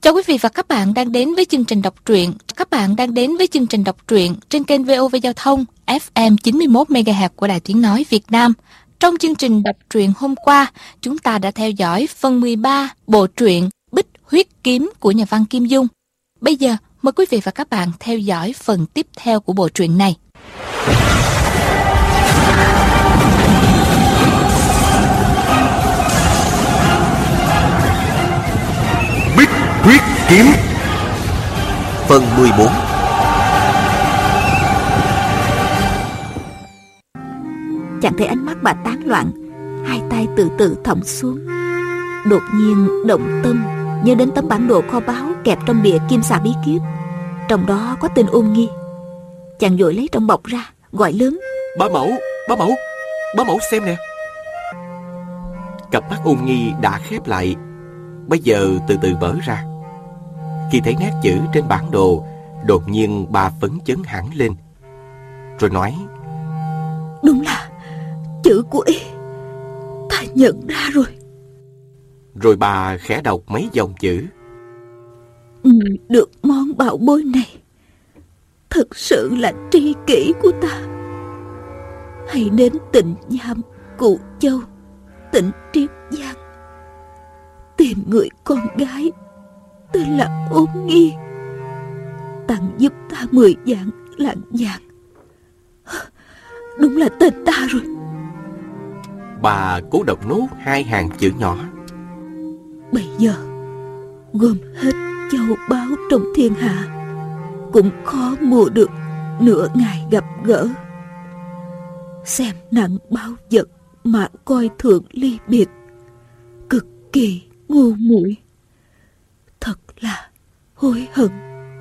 Chào quý vị và các bạn đang đến với chương trình đọc truyện. Các bạn đang đến với chương trình đọc truyện trên kênh VOV Giao thông FM 91 MHz của Đài Tiếng nói Việt Nam. Trong chương trình đọc truyện hôm qua, chúng ta đã theo dõi phần 13 bộ truyện Bích Huyết Kiếm của nhà văn Kim Dung. Bây giờ, mời quý vị và các bạn theo dõi phần tiếp theo của bộ truyện này. Bích Huyết Kiếm phần 14. Chàng thấy ánh mắt bà tán loạn, hai tay từ từ thõng xuống. Đột nhiên động tâm nhớ đến tấm bản đồ kho báu kẹp trong bìa Kim Xà Bí Kíp, trong đó có tên Ôn Nghi. Chàng vội lấy trong bọc ra, gọi lớn: Bá mẫu, bá mẫu, bá mẫu xem nè. Cặp mắt Ôn Nghi đã khép lại, bây giờ từ từ mở ra. Khi thấy nét chữ trên bản đồ, đột nhiên bà phấn chấn hẳn lên, rồi nói: Đúng là chữ của y, ta nhận ra rồi. Rồi bà khẽ đọc mấy dòng chữ: Người được món bảo bối này thực sự là tri kỷ của ta. Hãy đến Tịnh Nham, Cụ Châu, tỉnh Triết Giang, tìm người con gái tên là Ôn Nghi, tặng giúp ta 10 vạn lạng vàng. Đúng là tên ta rồi. Bà cố đọc nốt 2 hàng chữ nhỏ: Bây giờ gom hết châu báu trong thiên hạ cũng khó mua được nửa ngày gặp gỡ. Xem nặng báu vật mà coi thường ly biệt, cực kỳ ngu muội, thật là hối hận.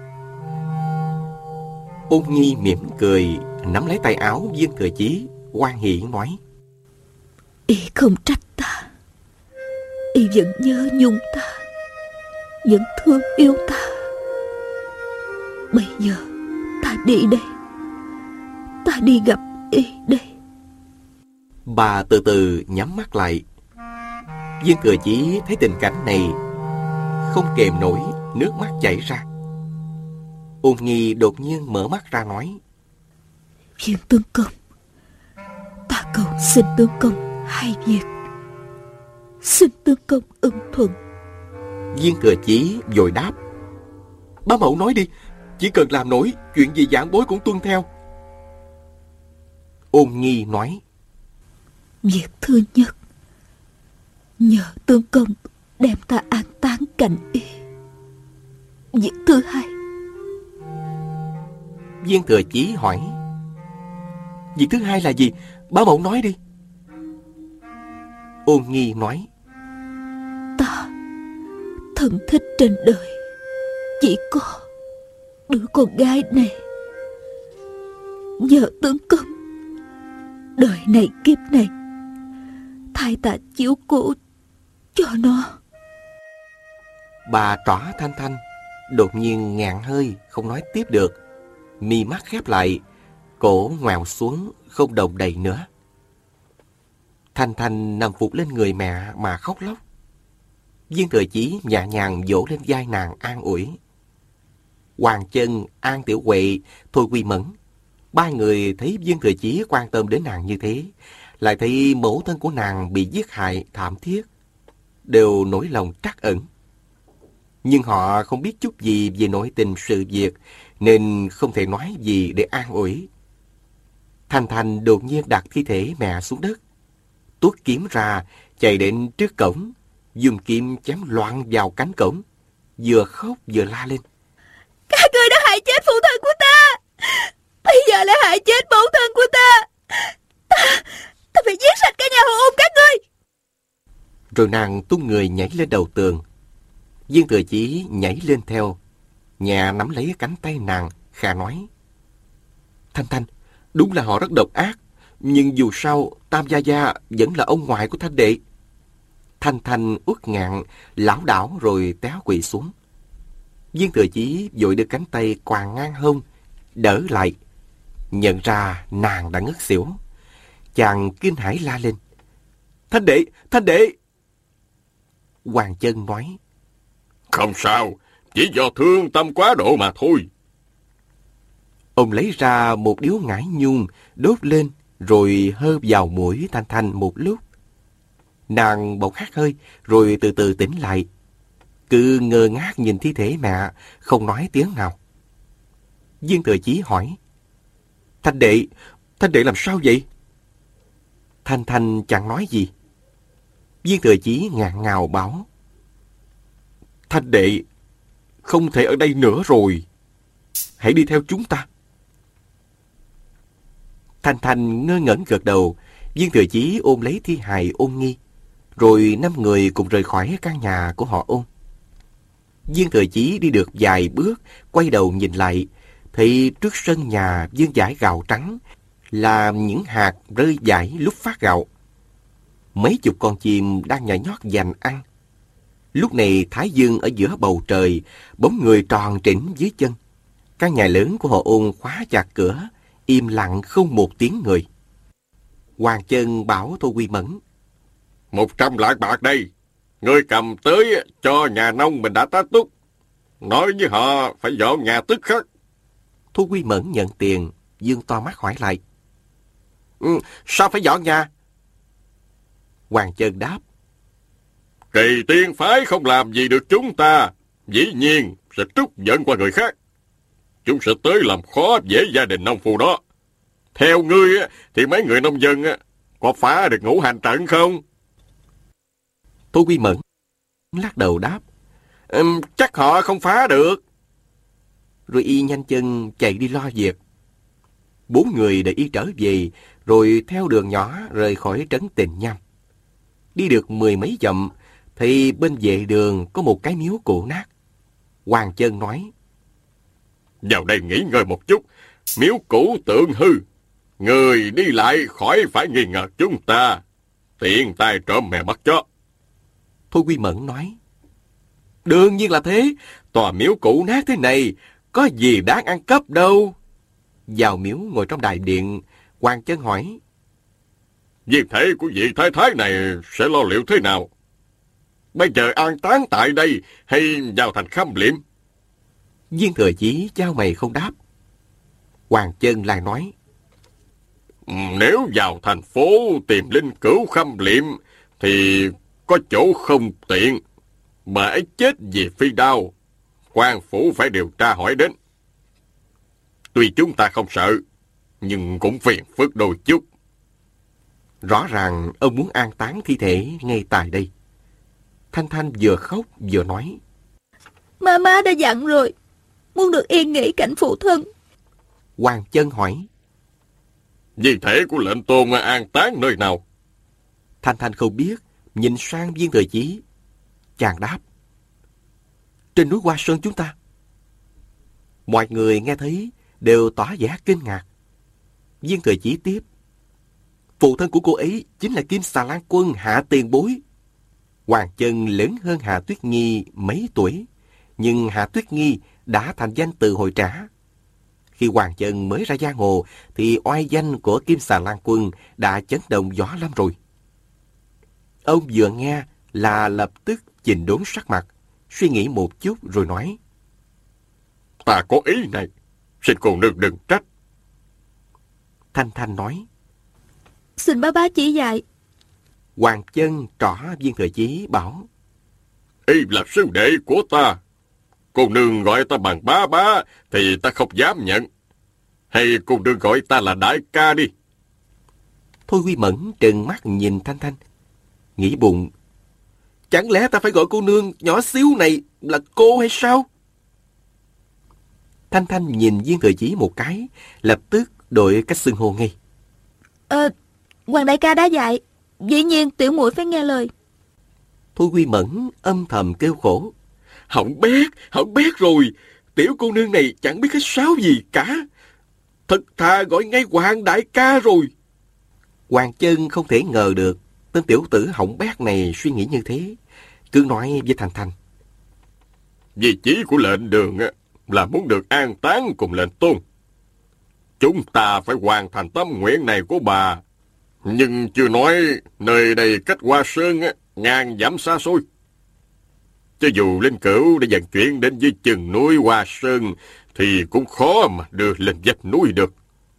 Ôn Nghi mỉm cười, nắm lấy tay áo Viên Thừa Chí, hoan hỉ nói: Y không trách ta, y vẫn nhớ nhung ta, vẫn thương yêu ta. Bây giờ ta đi đây, ta đi gặp y đây. Bà từ từ nhắm mắt lại. Viên Thừa Chí thấy tình cảnh này, không kềm nổi, nước mắt chảy ra. Ôn Nghi đột nhiên mở mắt ra nói: Viên tướng công, ta cầu xin tướng công hai việc. Xin tướng công ưng thuận. Viên Thừa Chí vội đáp: Bá mẫu nói đi, chỉ cần làm nổi chuyện gì giảng bối cũng tuân theo. Ôn Nghi nói: Việc thứ nhất, nhờ tướng công đem ta an táng cạnh y. Việc thứ hai. Viên Thừa Chí hỏi: Việc thứ hai là gì? Bá mẫu nói đi. Ôn Nghi nói: Ta thân thích trên đời chỉ có đứa con gái này. Nhờ tướng công đời này kiếp này thay ta chiếu cố cho nó. Bà trỏ Thanh Thanh đột nhiên ngạn hơi, không nói tiếp được, mi mắt khép lại, cổ ngoèo xuống, không động đậy nữa. Thanh Thanh nằm phục lên người mẹ mà khóc lóc. Viên Thừa Chí nhẹ nhàng vỗ lên vai nàng an ủi. Hoàng Chân, An Tiểu Huệ, Thôi Quy Mẫn, 3 người thấy Viên Thừa Chí quan tâm đến nàng như thế, lại thấy mẫu thân của nàng bị giết hại thảm thiết, đều nỗi lòng trắc ẩn. Nhưng họ không biết chút gì về nội tình sự việc, nên không thể nói gì để an ủi. Thanh Thanh đột nhiên đặt thi thể mẹ xuống đất, tuốt kiếm ra, chạy đến trước cổng, dùng kiếm chém loạn vào cánh cổng, vừa khóc vừa la lên: Các ngươi đã hại chết phụ thân của ta, bây giờ lại hại chết mẫu thân của ta. Ta phải giết sạch cả nhà họ Ôn các ngươi. Rồi nàng tung người nhảy lên đầu tường. Viên Thừa Chí nhảy lên theo, nhà nắm lấy cánh tay nàng, khà nói: Thanh Thanh, đúng là họ rất độc ác, nhưng dù sao Tam Gia Gia vẫn là ông ngoại của Thanh đệ. Thanh Thanh uất ngạn, lảo đảo rồi téo quỵ xuống. Viên Thừa Chí vội đưa cánh tay quàng ngang hông, đỡ lại. Nhận ra nàng đã ngất xỉu. Chàng kinh hãi la lên: Thanh đệ, Thanh đệ! Hoàng Chân nói: Không sao, chỉ do thương tâm quá độ mà thôi. Ông lấy ra một điếu ngải nhung, đốt lên, rồi hơ vào mũi Thanh Thanh một lúc. Nàng bỗng hắt hơi, rồi từ từ tỉnh lại. Cứ ngơ ngác nhìn thi thể mẹ, không nói tiếng nào. Viên Thừa Chí hỏi: Thanh đệ làm sao vậy? Thanh Thanh chẳng nói gì. Viên Thừa Chí ngạn ngào bảo: Thanh đệ không thể ở đây nữa rồi. Hãy đi theo chúng ta. Thanh Thanh ngơ ngẩn gật đầu. Viên Thừa Chí ôm lấy thi hài Ôn Nghi, rồi 5 người cùng rời khỏi căn nhà của họ Ôn. Viên Thừa Chí đi được vài bước, quay đầu nhìn lại, thì trước sân nhà vương vãi gạo trắng là những hạt rơi vãi lúc phát gạo. Mấy chục con chim đang nhảy nhót giành ăn. Lúc này thái dương ở giữa bầu trời, bóng người tròn trĩnh dưới chân. Căn nhà lớn của họ Ôn khóa chặt cửa, im lặng không một tiếng người. Hoàng Chân bảo Thôi Quy Mẫn: 100 lạng bạc đây. Ngươi cầm tới cho nhà nông mình đã tá túc. Nói với họ phải dọn nhà tức khắc. Thôi Quy Mẫn nhận tiền, dương to mắt hỏi lại: Sao phải dọn nhà? Hoàng Chân đáp: Kỳ tiên phái không làm gì được chúng ta, dĩ nhiên sẽ trút giận qua người khác. Chúng sẽ tới làm khó dễ gia đình nông phu đó. Theo ngươi thì mấy người nông dân có phá được ngũ hành trận không? Thôi Quy Mẫn lắc đầu đáp: Chắc họ không phá được. Rồi y nhanh chân chạy đi lo việc. 4 người để y trở về, rồi theo đường nhỏ rời khỏi trấn Tình Nham. Đi được 10 mấy dặm thì bên vệ đường có một cái miếu cũ nát. Hoàng Chân nói: Vào đây nghỉ ngơi một chút. Miếu cũ tượng hư, người đi lại khỏi phải nghi ngờ chúng ta, tiện tay trộm mèo bắt chó. Thôi Quy Mẫn nói: Đương nhiên là thế. Tòa miếu cũ nát thế này có gì đáng ăn cắp đâu. Vào miếu ngồi trong đại điện, Hoàng Chân hỏi: Di thể của vị thái thái này sẽ lo liệu thế nào? Bây giờ an táng tại đây hay vào thành khâm liệm? Viên Thừa Chí chau mày không đáp. Hoàng Chân lại nói: Nếu vào thành phố tìm linh cữu khâm liệm thì có chỗ không tiện, mà ấy chết vì phi đao, quan phủ phải điều tra hỏi đến. Tuy chúng ta không sợ, nhưng cũng phiền phức đôi chút. Rõ ràng ông muốn an táng thi thể ngay tại đây. Thanh Thanh vừa khóc vừa nói: Má đã dặn rồi, muốn được yên nghỉ cạnh phụ thân. Hoàng Chân hỏi: Di thể của lệnh tôn an táng nơi nào? Thanh Thanh không biết, nhìn sang Viên Thừa Chí. Chàng đáp: Trên núi Hoa Sơn chúng ta. Mọi người nghe thấy đều tỏ vẻ kinh ngạc. Viên Thừa Chí tiếp: Phụ thân của cô ấy chính là Kim Xà Lan Quân Hạ tiền bối. Hoàng Chân lớn hơn Hạ Tuyết Nghi mấy tuổi, nhưng Hạ Tuyết Nghi đã thành danh từ hồi trẻ. Khi Hoàng Chân mới ra giang hồ thì oai danh của Kim Xà Lan Quân đã chấn động võ lâm rồi. Ông vừa nghe là lập tức chỉnh đốn sắc mặt, suy nghĩ một chút rồi nói: Ta có ý này, xin cô nương đừng trách. Thanh Thanh nói: Xin bá chỉ dạy. Hoàng Chân trỏ Viên Thừa Chí bảo: Y là sư đệ của ta. Cô nương gọi ta bằng bá thì ta không dám nhận. Hay cô nương gọi ta là đại ca đi. Thôi Quy Mẫn trừng mắt nhìn Thanh Thanh, nghĩ bụng: Chẳng lẽ ta phải gọi cô nương nhỏ xíu này là cô hay sao? Thanh Thanh nhìn Viên Thừa Chí một cái, lập tức đổi cách xưng hô ngay: Hoàng đại ca đã dạy, dĩ nhiên tiểu muội phải nghe lời. Thôi Quy Mẫn âm thầm kêu khổ: Hỏng bét rồi. Tiểu cô nương này chẳng biết cái sáo gì cả. Thật thà gọi ngay Hoàng đại ca rồi. Hoàng Chân không thể ngờ được tên tiểu tử hỏng bét này suy nghĩ như thế, cứ nói với Thanh Thanh: Vị chí của lệnh đường là muốn được an táng cùng lệnh tôn. Chúng ta phải hoàn thành tâm nguyện này của bà. Nhưng chưa nói nơi đây cách Hoa Sơn ngàn dặm xa xôi. Cho dù linh cữu đã vận chuyển đến dưới chân núi Hoa Sơn, thì cũng khó mà đưa lên vách núi được.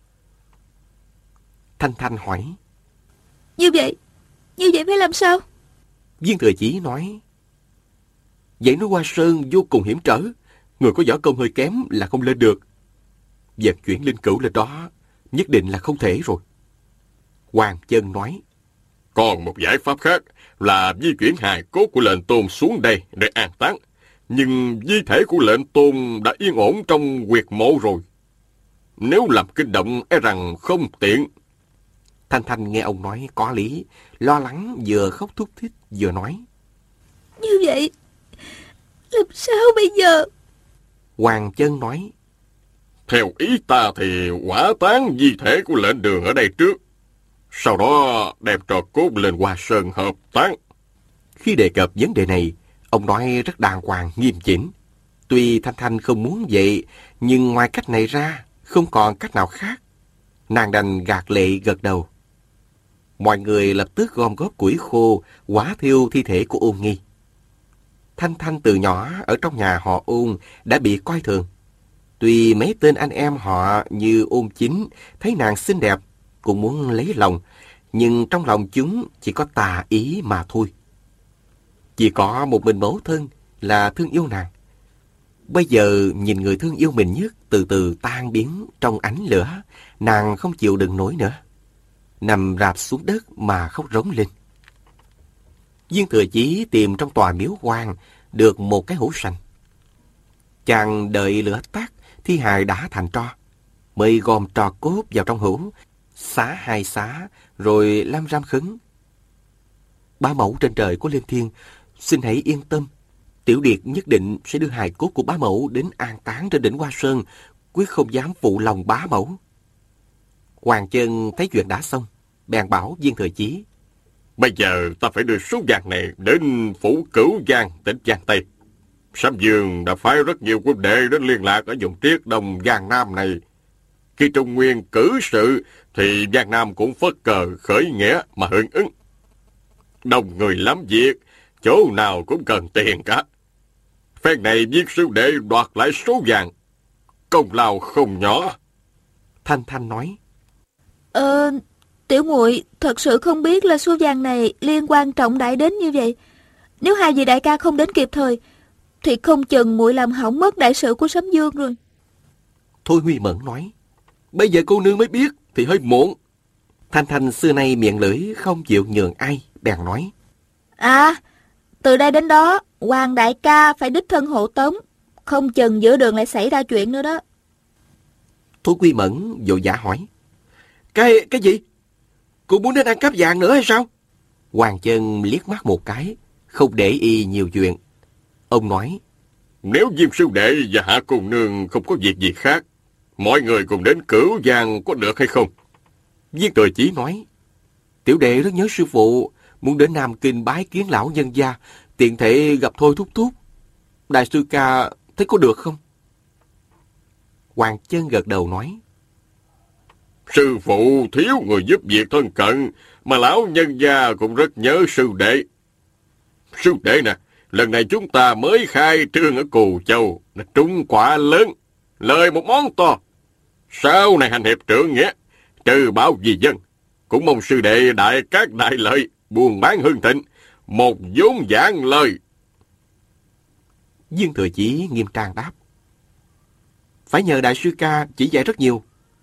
Thanh Thanh hỏi. Như vậy phải làm sao? Viên Thừa Chí nói. Dãy núi Hoa Sơn vô cùng hiểm trở, người có võ công hơi kém là không lên được. Vận chuyển linh cữu lên đó nhất định là không thể rồi. Hoàng Chân nói. Còn một giải pháp khác là di chuyển hài cốt của lệnh tôn xuống đây để an táng. Nhưng di thể của lệnh tôn đã yên ổn trong huyệt mộ rồi. Nếu làm kinh động e rằng không tiện. Thanh Thanh nghe ông nói có lý, lo lắng vừa khóc thút thít vừa nói. Như vậy, làm sao bây giờ? Hoàng Chân nói. Theo ý ta thì hỏa táng di thể của lệnh Đường ở đây trước. Sau đó đem trò cốt lên Hoa Sơn hợp táng. Khi đề cập vấn đề này, ông nói rất đàng hoàng, nghiêm chỉnh. Tuy Thanh Thanh không muốn vậy, nhưng ngoài cách này ra, không còn cách nào khác. Nàng đành gạt lệ gật đầu. Mọi người lập tức gom góp củi khô, hỏa thiêu thi thể của Ôn Nghi. Thanh Thanh từ nhỏ ở trong nhà họ Ôn đã bị coi thường. Tuy mấy tên anh em họ như Ôn Chính thấy nàng xinh đẹp, cũng muốn lấy lòng, nhưng trong lòng chúng chỉ có tà ý mà thôi. Chỉ có một mình mẫu thân là thương yêu nàng. Bây giờ nhìn người thương yêu mình nhất từ từ tan biến trong ánh lửa, nàng không chịu đựng nổi nữa. Nằm rạp xuống đất mà khóc rống lên. Viên Thừa Chí tìm trong tòa miếu hoang được một cái hũ sành. Chàng đợi lửa tắt, thi hài đã thành tro, mới gom tro cốt vào trong hũ, xá hai xá, rồi lam ram khấn. Bá mẫu trên trời có lên thiên, xin hãy yên tâm. Tiểu Điệt nhất định sẽ đưa hài cốt của bá mẫu đến an táng trên đỉnh Hoa Sơn, quyết không dám phụ lòng bá mẫu. Hoàng Chân thấy chuyện đã xong, bèn bảo Viên Thừa Chí. Bây giờ ta phải đưa số vàng này đến phủ Cửu Giang, tỉnh Giang Tây. Sám Dương đã phái rất nhiều quân đệ đến liên lạc ở vùng Triết Đông Giang Nam này. Khi Trung Nguyên cử sự, thì Giang Nam cũng phất cờ khởi nghĩa mà hưởng ứng. Đông người lắm việc, chỗ nào cũng cần tiền cả. Phen này giết sư đệ đoạt lại số vàng, công lao không nhỏ. Thanh Thanh nói. Tiểu muội thật sự không biết là số vàng này liên quan trọng đại đến như vậy. Nếu hai vị đại ca không đến kịp thời, thì không chừng muội làm hỏng mất đại sự của Sấm Dương rồi. Thôi Huy Mẫn nói. Bây giờ cô nương mới biết thì hơi muộn. Thanh Thanh xưa nay miệng lưỡi không chịu nhường ai, bèn nói. Từ đây đến đó, Hoàng đại ca phải đích thân hộ tống, không chừng giữa đường lại xảy ra chuyện nữa đó. Thôi Huy Mẫn vội vã hỏi. Cái gì? Cô muốn đến ăn cắp vàng nữa hay sao? Hoàng Chân liếc mắt một cái, không để ý nhiều chuyện. Ông nói. Nếu Diêm sư đệ và Hạ cô nương không có việc gì khác, mọi người cùng đến Cửu Giang có được hay không? Viên Thừa Chí nói. Tiểu đệ rất nhớ sư phụ, muốn đến Nam Kinh bái kiến lão nhân gia, tiện thể gặp Thôi thúc thúc. Đại sư ca thấy có được không? Hoàng Chân gật đầu nói. Sư phụ thiếu người giúp việc thân cận, mà lão nhân gia cũng rất nhớ sư đệ. Sư đệ nè, lần này chúng ta mới khai trương ở Cù Châu, là trúng quả lớn, lời một món to. Sau này hành hiệp trưởng nghĩa, trừ bảo vì dân, cũng mong sư đệ đại các đại lợi, buôn bán hưng thịnh, một vốn vạn lời. Viên Thừa Chí nghiêm trang đáp. Phải nhờ đại sư ca chỉ dạy rất nhiều.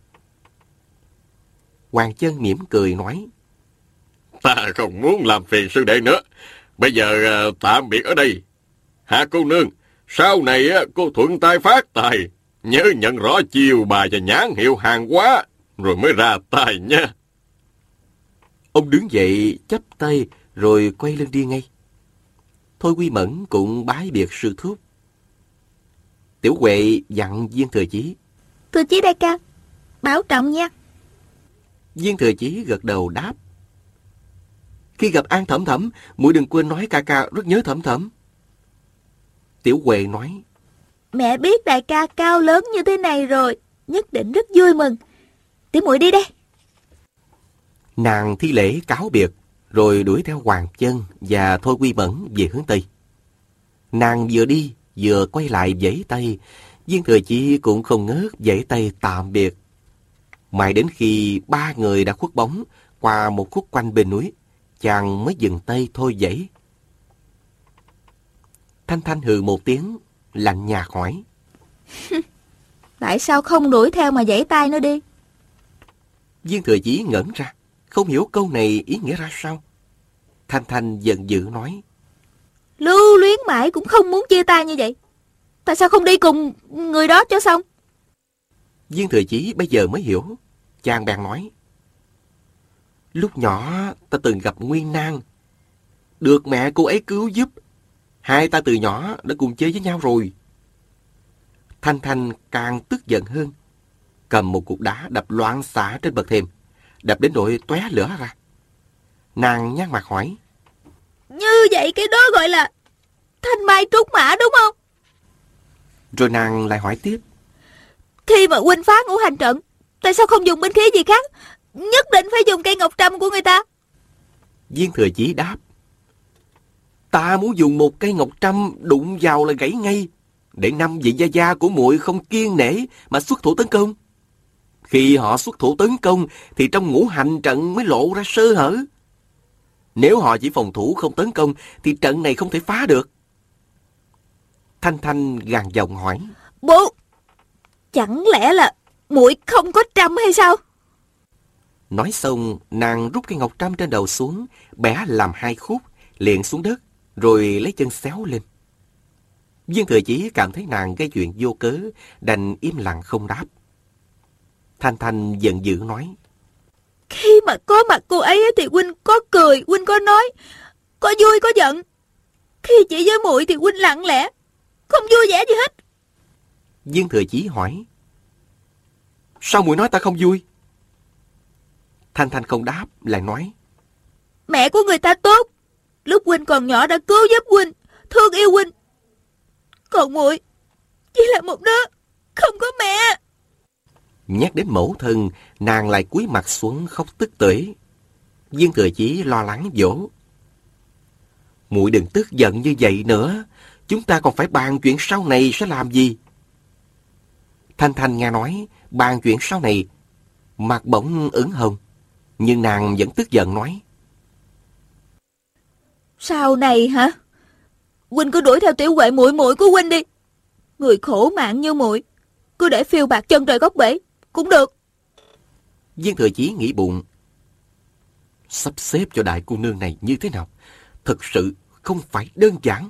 Hoàng Chân mỉm cười nói. Ta không muốn làm phiền sư đệ nữa. Bây giờ tạm biệt ở đây. Hạ cô nương, sau này cô thuận tay phát tài, nhớ nhận rõ chiều bài và nhãn hiệu hàng hóa, rồi mới ra tay nha. Ông đứng dậy chắp tay rồi quay lưng đi ngay. Thôi Quy Mẫn cũng bái biệt sư thúc. Tiểu Huệ dặn Viên Thừa Chí. Thừa Chí đại ca, bảo trọng nha. Viên Thừa Chí gật đầu đáp. Khi gặp An Thẩm Thẩm, muội đừng quên nói ca ca rất nhớ Thẩm Thẩm. Tiểu Huệ nói. Mẹ biết đại ca cao lớn như thế này rồi, nhất định rất vui mừng. Tiểu muội đi đây. Nàng thi lễ cáo biệt, rồi đuổi theo Hoàng Chân và Thôi Quy Mẫn về hướng Tây. Nàng vừa đi, vừa quay lại vẫy tay. Viên Thừa Chí cũng không ngớt vẫy tay tạm biệt. Mãi đến khi ba người đã khuất bóng qua một khúc quanh bên núi, chàng mới dừng tay thôi vẫy. Thanh Thanh hừ một tiếng, lạnh nhạt hỏi: Tại sao không đuổi theo mà vẫy tay nó đi? Viên Thừa Chí ngẩn ra, không hiểu câu này ý nghĩa ra sao. Thanh Thanh giận dữ nói: Lưu luyến mãi cũng không muốn chia tay như vậy. Tại sao không đi cùng người đó cho xong? Viên Thừa Chí bây giờ mới hiểu. Chàng bèn nói: Lúc nhỏ ta từng gặp Nguyên Nang, được mẹ cô ấy cứu giúp. Hai ta từ nhỏ đã cùng chơi với nhau rồi. Thanh Thanh càng tức giận hơn, cầm một cục đá đập loạn xạ trên bậc thềm, đập đến nỗi tóe lửa ra. Nàng nhăn mặt hỏi: Như vậy cái đó gọi là thanh mai trúc mã đúng không? Rồi nàng lại hỏi tiếp: Khi mà huynh phá ngũ hành trận, tại sao không dùng binh khí gì khác, nhất định phải dùng cây ngọc trăm của người ta? Viên Thừa Chí đáp: Ta muốn dùng một cây ngọc trăm đụng vào là gãy ngay, để năm vị gia gia của muội không kiêng nể mà xuất thủ tấn công. Khi họ xuất thủ tấn công thì trong ngũ hành trận mới lộ ra sơ hở. Nếu họ chỉ phòng thủ không tấn công thì trận này không thể phá được. Thanh Thanh gằn giọng hỏi: Bố, chẳng lẽ là muội không có trăm hay sao? Nói xong, nàng rút cây ngọc trăm trên đầu xuống, bẻ làm hai khúc, liền xuống đất, rồi lấy chân xéo lên. Viên Thừa Chí cảm thấy nàng gây chuyện vô cớ, đành im lặng không đáp. Thanh Thanh giận dữ nói: Khi mà có mặt cô ấy thì huynh có cười, huynh có nói, có vui có giận. Khi chỉ với muội thì huynh lặng lẽ, không vui vẻ gì hết. Viên Thừa Chí hỏi: Sao muội nói ta không vui? Thanh Thanh không đáp, lại nói: Mẹ của người ta tốt, lúc huynh còn nhỏ đã cứu giúp huynh, thương yêu huynh. Còn muội chỉ là một đứa không có mẹ. Nhắc đến mẫu thân, nàng lại cúi mặt xuống khóc tức tưởi. Viên Thừa Chí lo lắng dỗ: Muội đừng tức giận như vậy nữa, chúng ta còn phải bàn chuyện sau này sẽ làm gì. Thanh Thanh nghe nói bàn chuyện sau này, mặt bỗng ửng hồng, nhưng nàng vẫn tức giận nói: Sau này hả? Huynh cứ đuổi theo tiểu huệ muội muội của huynh đi. Người khổ mạng như muội, cứ để phiêu bạt chân trời góc bể cũng được. Viên Thừa Chí nghĩ bụng: Sắp xếp cho đại cô nương này như thế nào, thực sự không phải đơn giản.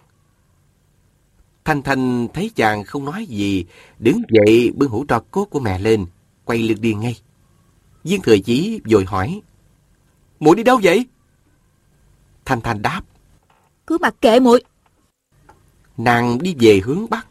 Thanh Thanh thấy chàng không nói gì, đứng dậy bưng hũ tro cốt của mẹ lên, quay lưng đi ngay. Viên Thừa Chí vội hỏi: Muội đi đâu vậy? Thanh Thanh đáp: Cứ mặc kệ muội. Nàng đi về hướng Bắc.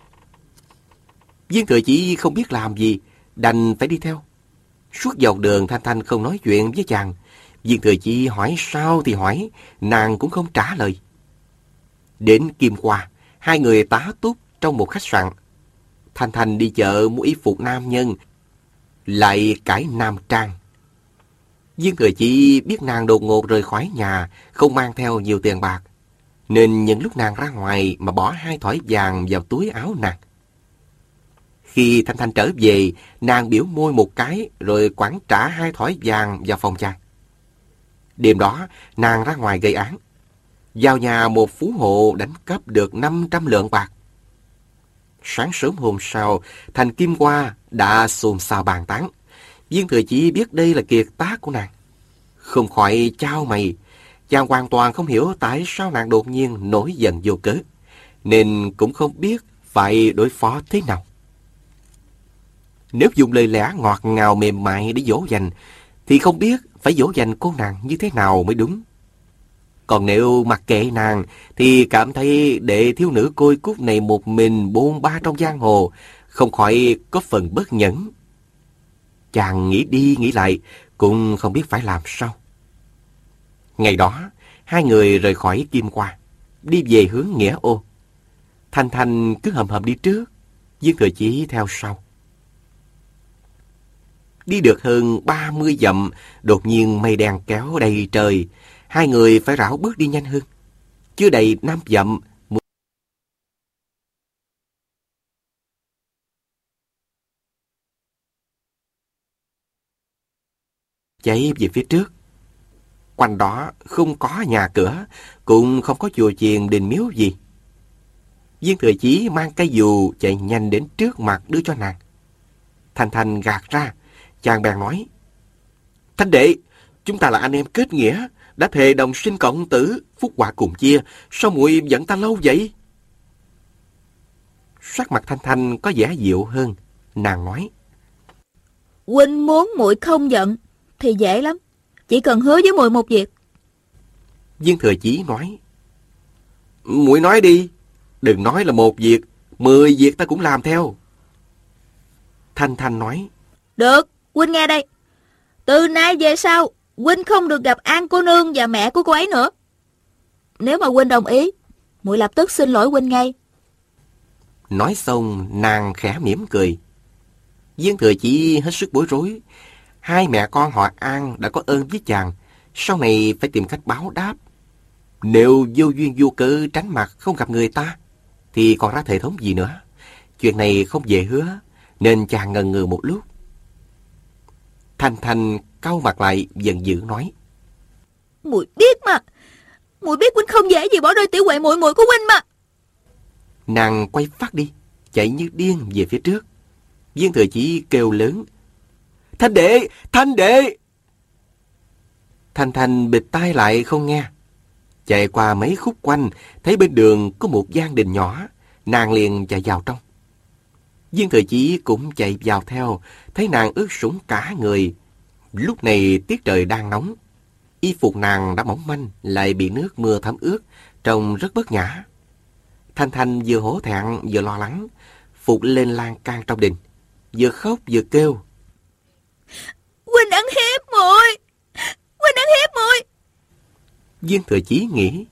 Viên Thừa Chí không biết làm gì, đành phải đi theo. Suốt dọc đường Thanh Thanh không nói chuyện với chàng. Viên Thừa Chí hỏi sao thì hỏi, nàng cũng không trả lời. Đến Kim Hoa, hai người tá túc trong một khách sạn. Thanh Thanh đi chợ mua y phục nam nhân, lại cải nam trang. Viên Thừa Chí biết nàng đột ngột rời khỏi nhà, không mang theo nhiều tiền bạc, nên những lúc nàng ra ngoài mà bỏ 2 thỏi vàng vào túi áo nàng. Khi Thanh Thanh trở về, nàng biểu môi một cái rồi quẳng trả 2 thỏi vàng vào phòng chàng. Đêm đó, nàng ra ngoài gây án. Vào nhà một phú hộ đánh cắp được 500 lượng bạc. Sáng sớm hôm sau, thành Kim Hoa đã xôn xao bàn tán. Viên Thừa Chí biết đây là kiệt tác của nàng, không khỏi chau mày. Chàng hoàn toàn không hiểu tại sao nàng đột nhiên nổi giận vô cớ, nên cũng không biết phải đối phó thế nào. Nếu dùng lời lẽ ngọt ngào mềm mại để dỗ dành, thì không biết phải dỗ dành cô nàng như thế nào mới đúng. Còn nếu mặc kệ nàng, thì cảm thấy để thiếu nữ côi cút này một mình bôn ba trong giang hồ, không khỏi có phần bất nhẫn. Chàng nghĩ đi nghĩ lại, cũng không biết phải làm sao. Ngày đó, hai người rời khỏi Kim Hoa, đi về hướng Nghĩa Ô. Thanh Thanh cứ hầm hầm đi trước, Viên Thừa Chí theo sau. Đi được hơn 30 dặm, đột nhiên mây đen kéo đầy trời. Hai người phải rảo bước đi nhanh hơn. Chưa đầy 5 dặm, chạy về phía trước. Quanh đó không có nhà cửa, cũng không có chùa chiền đình miếu gì. Viên Thừa Chí mang cây dù chạy nhanh đến trước mặt đưa cho nàng. Thanh Thanh gạt ra, chàng bèn nói: Thanh đệ, chúng ta là anh em kết nghĩa, đã thề đồng sinh cộng tử, phúc họa cùng chia, sao muội giận ta lâu vậy? Sắc mặt Thanh Thanh có vẻ dịu hơn, nàng nói: Huynh muốn muội không giận thì dễ lắm, chỉ cần hứa với muội một việc. Viên Thừa Chí nói: Muội nói đi, đừng nói là một việc, 10 việc ta cũng làm theo. Thanh Thanh nói: Được, huynh nghe đây. Từ nay về sau, huynh không được gặp An cô nương và mẹ của cô ấy nữa. Nếu mà huynh đồng ý, muội lập tức xin lỗi huynh ngay. Nói xong, nàng khẽ mỉm cười. Viên Thừa Chí hết sức bối rối. Hai mẹ con họ An đã có ơn với chàng, sau này phải tìm cách báo đáp. Nếu vô duyên vô cớ tránh mặt không gặp người ta, thì còn ra thể thống gì nữa. Chuyện này không dễ hứa, nên chàng ngần ngừ một lúc. Thanh Thanh cau mặt lại, giận dữ nói: Muội biết mà, muội biết huynh không dễ gì bỏ rơi tiểu huệ muội muội của huynh mà. Nàng quay phát đi, chạy như điên về phía trước. Viên Thừa Chí kêu lớn: Thanh đệ, Thanh đệ! Thanh Thanh bịt tai lại không nghe. Chạy qua mấy khúc quanh, thấy bên đường có một gian đình nhỏ, nàng liền chạy vào trong. Viên Thừa Chí cũng chạy vào theo, thấy nàng ướt sũng cả người. Lúc này tiết trời đang nóng, y phục nàng đã mỏng manh, lại bị nước mưa thấm ướt, trông rất bất nhã. Thanh Thanh vừa hổ thẹn vừa lo lắng, phục lên lan can trong đình, vừa khóc vừa kêu: Huynh ăn hiếp muội, huynh ăn hiếp muội. Viên Thừa Chí nghĩ: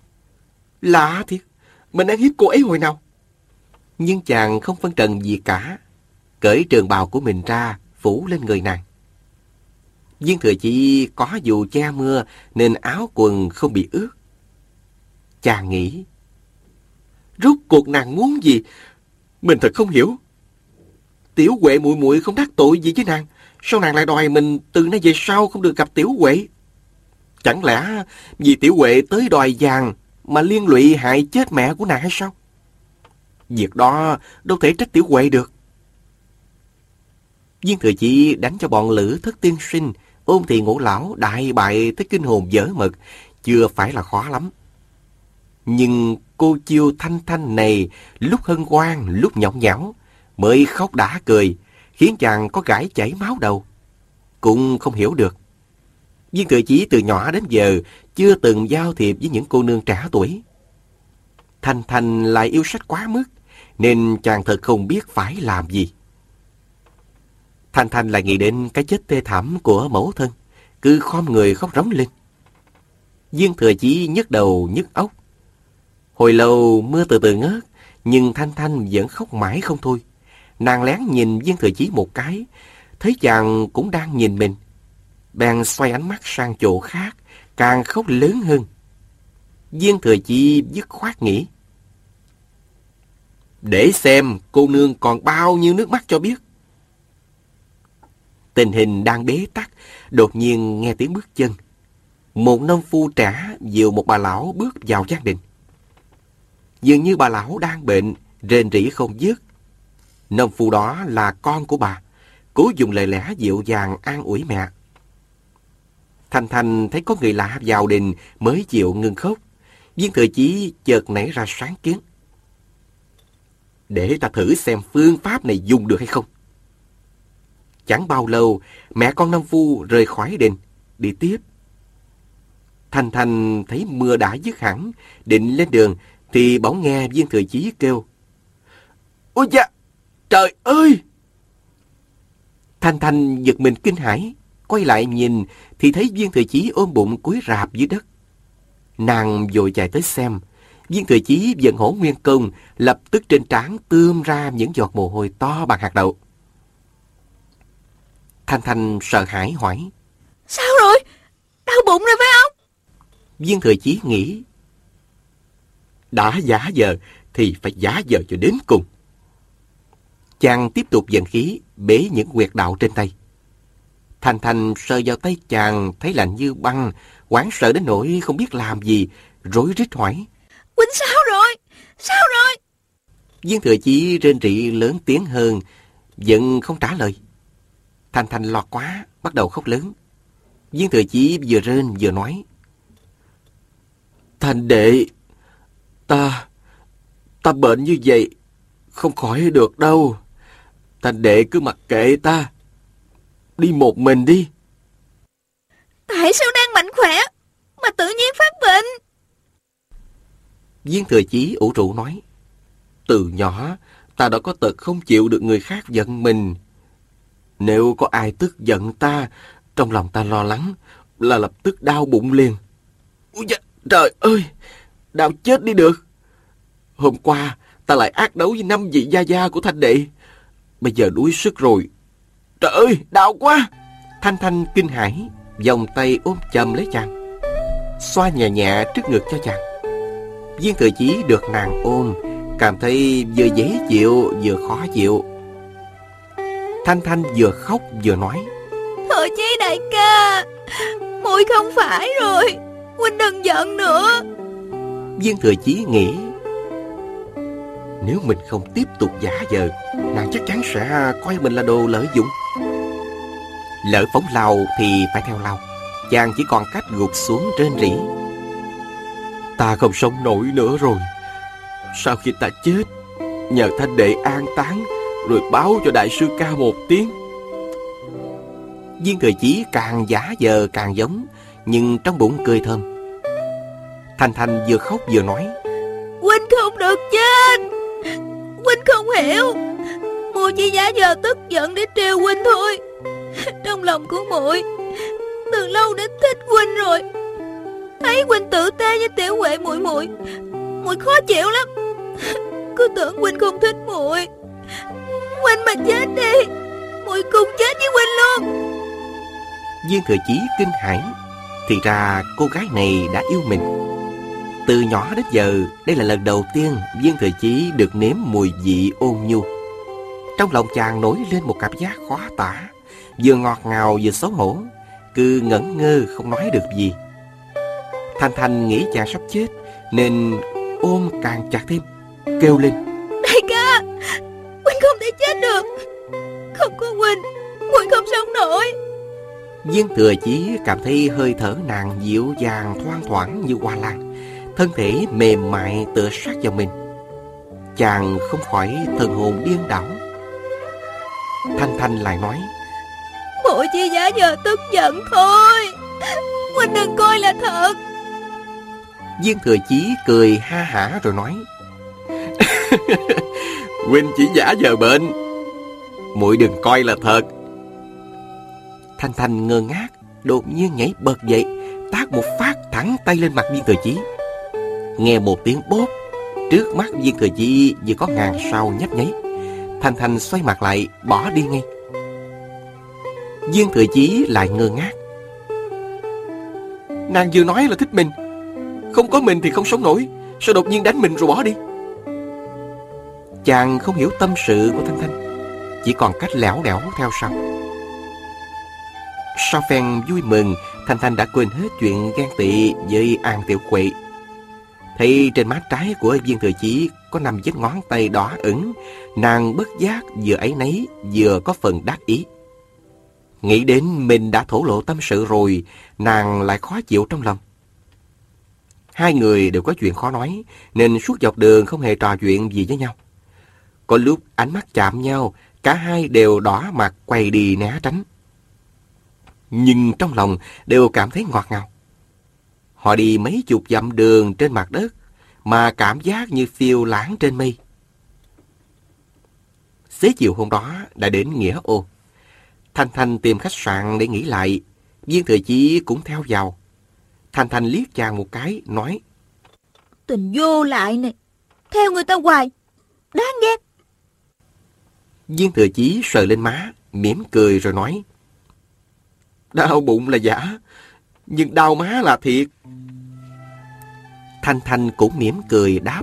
Lạ thiệt, mình ăn hiếp cô ấy hồi nào? Nhưng chàng không phân trần gì cả, cởi trường bào của mình ra, phủ lên người nàng. Viên Thừa Chí có dù che mưa nên áo quần không bị ướt. Chàng nghĩ: Rốt cuộc nàng muốn gì? Mình thật không hiểu. Tiểu Huệ muội muội không đắc tội gì với nàng, sao nàng lại đòi mình từ nay về sau không được gặp Tiểu Huệ? Chẳng lẽ vì Tiểu Huệ tới đòi vàng mà liên lụy hại chết mẹ của nàng hay sao? Việc đó đâu thể trách Tiểu Huệ được. Viên Thừa Chí đánh cho bọn Lữ Thất tiên sinh, Ôn Thị Ngũ lão đại bại tới kinh hồn dở mật, chưa phải là khó lắm. Nhưng cô chiêu Thanh Thanh này lúc hân hoan lúc nhõng nhẽo, mới khóc đã cười, khiến chàng có gãi chảy máu đầu. Cũng không hiểu được. Viên Thừa Chí từ nhỏ đến giờ chưa từng giao thiệp với những cô nương trẻ tuổi. Thanh Thanh lại yêu sách quá mức, nên chàng thật không biết phải làm gì. Thanh Thanh lại nghĩ đến cái chết thê thảm của mẫu thân, cứ khom người khóc rống lên. Viên Thừa Chí nhức đầu nhức óc. Hồi lâu mưa từ từ ngớt, nhưng Thanh Thanh vẫn khóc mãi không thôi. Nàng lén nhìn Viên Thừa Chí một cái, thấy chàng cũng đang nhìn mình, bèn xoay ánh mắt sang chỗ khác, càng khóc lớn hơn. Viên Thừa Chí dứt khoát nghĩ: Để xem cô nương còn bao nhiêu nước mắt cho biết. Tình hình đang bế tắc, đột nhiên nghe tiếng bước chân. Một nông phu trẻ dìu một bà lão bước vào gian đình. Dường như bà lão đang bệnh, rền rĩ không dứt. Nông phu đó là con của bà, cố dùng lời lẽ dịu dàng an ủi mẹ. Thanh Thanh thấy có người lạ vào đình mới chịu ngừng khóc. Viên Thừa Chí chợt nảy ra sáng kiến: Để ta thử xem phương pháp này dùng được hay không. Chẳng bao lâu, mẹ con nông phu rời khỏi đình, đi tiếp. Thanh Thanh thấy mưa đã dứt hẳn, định lên đường, thì bỗng nghe Viên Thừa Chí kêu: Ôi da, trời ơi! Thanh Thanh giật mình kinh hãi, quay lại nhìn thì thấy Viên Thừa Chí ôm bụng cúi rạp dưới đất. Nàng vội chạy tới xem. Viên Thừa Chí vận Hổ Nguyên Công, lập tức trên trán tươm ra những giọt mồ hôi to bằng hạt đậu. Thanh Thanh sợ hãi hỏi: Sao rồi? Đau bụng rồi phải không? Viên Thừa Chí nghĩ: Đã giả vờ thì phải giả vờ cho đến cùng. Chàng tiếp tục vận khí, bế những huyệt đạo trên tay. Thanh Thanh sờ vào tay chàng, thấy lạnh như băng, hoảng sợ đến nỗi không biết làm gì, rối rít hỏi: Huynh sao rồi? Sao rồi? Viên Thừa Chí rên rỉ lớn tiếng hơn, vẫn không trả lời. Thanh Thanh lo quá, bắt đầu khóc lớn. Viên Thừa Chí vừa rên vừa nói: Thanh đệ, ta bệnh như vậy, không khỏi được đâu. Thanh đệ cứ mặc kệ ta, đi một mình đi. Tại sao đang mạnh khỏe mà tự nhiên phát bệnh? Viên Thừa Chí ủ rũ nói: Từ nhỏ ta đã có tật không chịu được người khác giận mình. Nếu có ai tức giận ta, trong lòng ta lo lắng là lập tức đau bụng liền. Ôi da, trời ơi, đau chết đi được. Hôm qua ta lại ác đấu với 5 vị gia gia của Thanh đệ, bây giờ đuối sức rồi. Trời ơi, đau quá. Thanh Thanh kinh hãi, vòng tay ôm chầm lấy chàng, xoa nhẹ nhẹ trước ngực cho chàng. Viên Thừa Chí được nàng ôm, cảm thấy vừa dễ chịu vừa khó chịu. Thanh Thanh vừa khóc vừa nói: Thôi Chí đại ca, muội không phải rồi, huynh đừng giận nữa. Viên Thừa Chí nghĩ, nếu mình không tiếp tục giả vờ, nàng chắc chắn sẽ coi mình là đồ lợi dụng. Lỡ phóng lao thì phải theo lao. Chàng chỉ còn cách gục xuống rên rỉ: Ta không sống nổi nữa rồi. Sau khi ta chết, nhờ Thanh đệ an táng, rồi báo cho đại sư ca một tiếng. Viên Thừa Chí càng giả vờ càng giống, nhưng trong bụng cười thơm. Thanh Thanh vừa khóc vừa nói: Huynh không được chết. Huynh không hiểu, muội chỉ giả vờ tức giận để trêu huynh thôi. Trong lòng của muội từ lâu đã thích huynh rồi. Thấy huynh tự tê với Tiểu Huệ muội muội khó chịu lắm. Cứ tưởng huynh không thích muội. Huynh mà chết đi, muội cùng chết với huynh luôn. Viên Thừa Chí kinh hãi, thì ra cô gái này đã yêu mình. Từ nhỏ đến giờ, đây là lần đầu tiên Viên Thừa Chí được nếm mùi vị ôn nhu. Trong lòng chàng nổi lên một cảm giác khó tả, vừa ngọt ngào vừa xấu hổ, cứ ngẩn ngơ không nói được gì. Thanh Thanh nghĩ chàng sắp chết nên ôm càng chặt thêm, kêu lên: Đại ca, huynh không thể chết được. Không có huynh, muội không sống nổi. Viên Thừa Chí cảm thấy hơi thở nàng dịu dàng thoang thoảng như hoa lan, thân thể mềm mại tựa sát vào mình. Chàng không khỏi thần hồn điên đảo. Thanh Thanh lại nói: Muội chỉ giả vờ tức giận thôi, huynh đừng coi là thật. Viên Thừa Chí cười ha hả rồi nói: Huynh chỉ giả vờ bệnh, muội đừng coi là thật. Thanh Thanh ngơ ngác, đột nhiên nhảy bật dậy, tát một phát thẳng tay lên mặt Viên Thừa Chí. Nghe một tiếng bốp, trước mắt Viên Thừa Chí vừa có ngàn sao nhấp nháy. Thanh Thanh xoay mặt lại, bỏ đi ngay. Viên Thừa Chí lại ngơ ngác. Nàng vừa nói là thích mình, không có mình thì không sống nổi, sao đột nhiên đánh mình rồi bỏ đi? Chàng không hiểu tâm sự của Thanh Thanh, chỉ còn cách lẻo đẻo theo sau. Sau phen vui mừng, Thanh Thanh đã quên hết chuyện ghen tị với An Tiểu Quệ. Thấy trên má trái của Viên Thừa Chí có 5 vết ngón tay đỏ ửng, nàng bất giác vừa áy náy vừa có phần đắc ý. Nghĩ đến mình đã thổ lộ tâm sự rồi, nàng lại khó chịu trong lòng. Hai người đều có chuyện khó nói, nên suốt dọc đường không hề trò chuyện gì với nhau. Có lúc ánh mắt chạm nhau, cả hai đều đỏ mặt quay đi né tránh. Nhưng trong lòng đều cảm thấy ngọt ngào. Họ đi mấy chục dặm đường trên mặt đất, mà cảm giác như phiêu lãng trên mây. Xế chiều hôm đó đã đến Nghĩa Ô. Thanh Thanh tìm khách sạn để nghỉ lại, Viên Thừa Chí cũng theo vào. Thanh Thanh liếc chàng một cái, nói: Tình vô lại này, theo người ta hoài, đáng ghét. Viên Thừa Chí sờ lên má, mỉm cười rồi nói: Đau bụng là giả, nhưng đau má là thiệt. Thanh Thanh cũng mỉm cười đáp: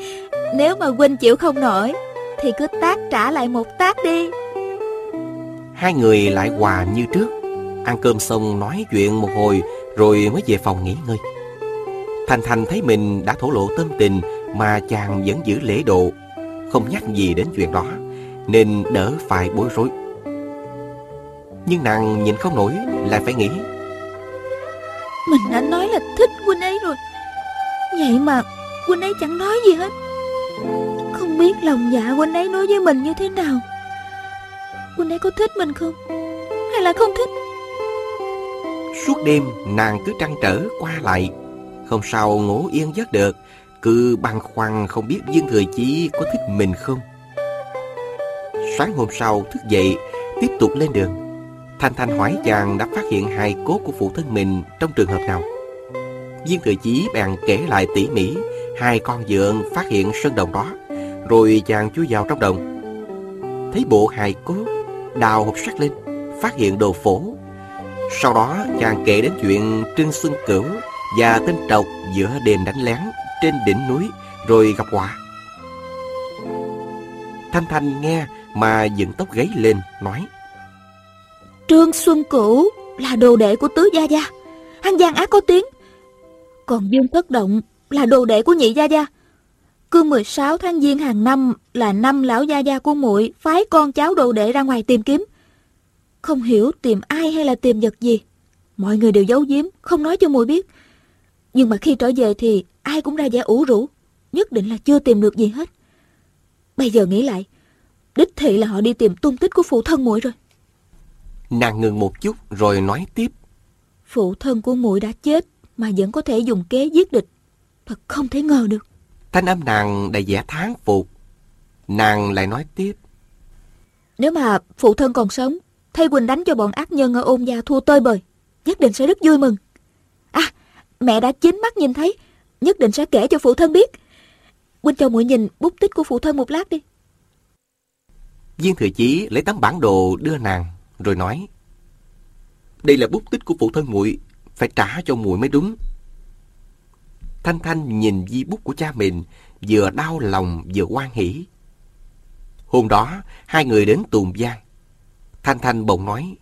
Nếu mà huynh chịu không nổi thì cứ tát trả lại một tát đi. Hai người lại hòa như trước. Ăn cơm xong nói chuyện một hồi rồi mới về phòng nghỉ ngơi. Thanh Thanh thấy mình đã thổ lộ tâm tình mà chàng vẫn giữ lễ độ, không nhắc gì đến chuyện đó, nên đỡ phải bối rối. Nhưng nàng nhìn không nổi, lại phải nghĩ. Mình đã nói là thích huynh ấy rồi, vậy mà huynh ấy chẳng nói gì hết. Không biết lòng dạ huynh ấy nói với mình như thế nào. Huynh ấy có thích mình không, hay là không thích? Suốt đêm nàng cứ trăn trở qua lại, không sao ngủ yên giấc được, cứ băn khoăn không biết Dương Thừa Chí có thích mình không. Sáng hôm sau thức dậy, tiếp tục lên đường. Thanh Thanh hỏi chàng đã phát hiện hài cốt của phụ thân mình trong trường hợp nào. Dương Thừa Chí bèn kể lại tỉ mỉ hai con dượng phát hiện sơn đồng đó. Rồi chàng chui vào trong đồng, thấy bộ hài cốt, đào hộp sắt lên, phát hiện đồ phổ. Sau đó chàng kể đến chuyện Trương Xuân Cửu và tên trọc giữa đêm đánh lén trên đỉnh núi rồi gặp họa. Thanh Thanh nghe mà dựng tóc gáy lên, nói: Trương Xuân Cửu là đồ đệ của Tứ Gia Gia, hắn gian ác có tiếng. Còn Dương Thất Động là đồ đệ của Nhị Gia Gia. Cứ 16 tháng Giêng hàng năm là năm lão gia gia của muội phái con cháu đồ đệ ra ngoài tìm kiếm. Không hiểu tìm ai hay là tìm vật gì, mọi người đều giấu giếm, không nói cho muội biết. Nhưng mà khi trở về thì ai cũng ra vẻ ủ rũ, nhất định là chưa tìm được gì hết. Bây giờ nghĩ lại, đích thị là họ đi tìm tung tích của phụ thân muội rồi. Nàng ngừng một chút rồi nói tiếp: Phụ thân của muội đã chết mà vẫn có thể dùng kế giết địch, thật không thể ngờ được. Thanh âm nàng đầy vẻ thán phục. Nàng lại nói tiếp: Nếu mà phụ thân còn sống, thay huynh đánh cho bọn ác nhân ở Ôn gia thua tơi bời, nhất định sẽ rất vui mừng. À, mẹ đã chính mắt nhìn thấy, nhất định sẽ kể cho phụ thân biết. Huynh cho muội nhìn bút tích của phụ thân một lát đi. Dương Thừa Chí lấy tấm bản đồ đưa nàng, rồi nói: Đây là bút tích của phụ thân muội, phải trả cho muội mới đúng. Thanh Thanh nhìn di bút của cha mình, vừa đau lòng vừa hoan hỉ. Hôm đó hai người đến Tùng Giang. Thanh Thanh bỗng nói: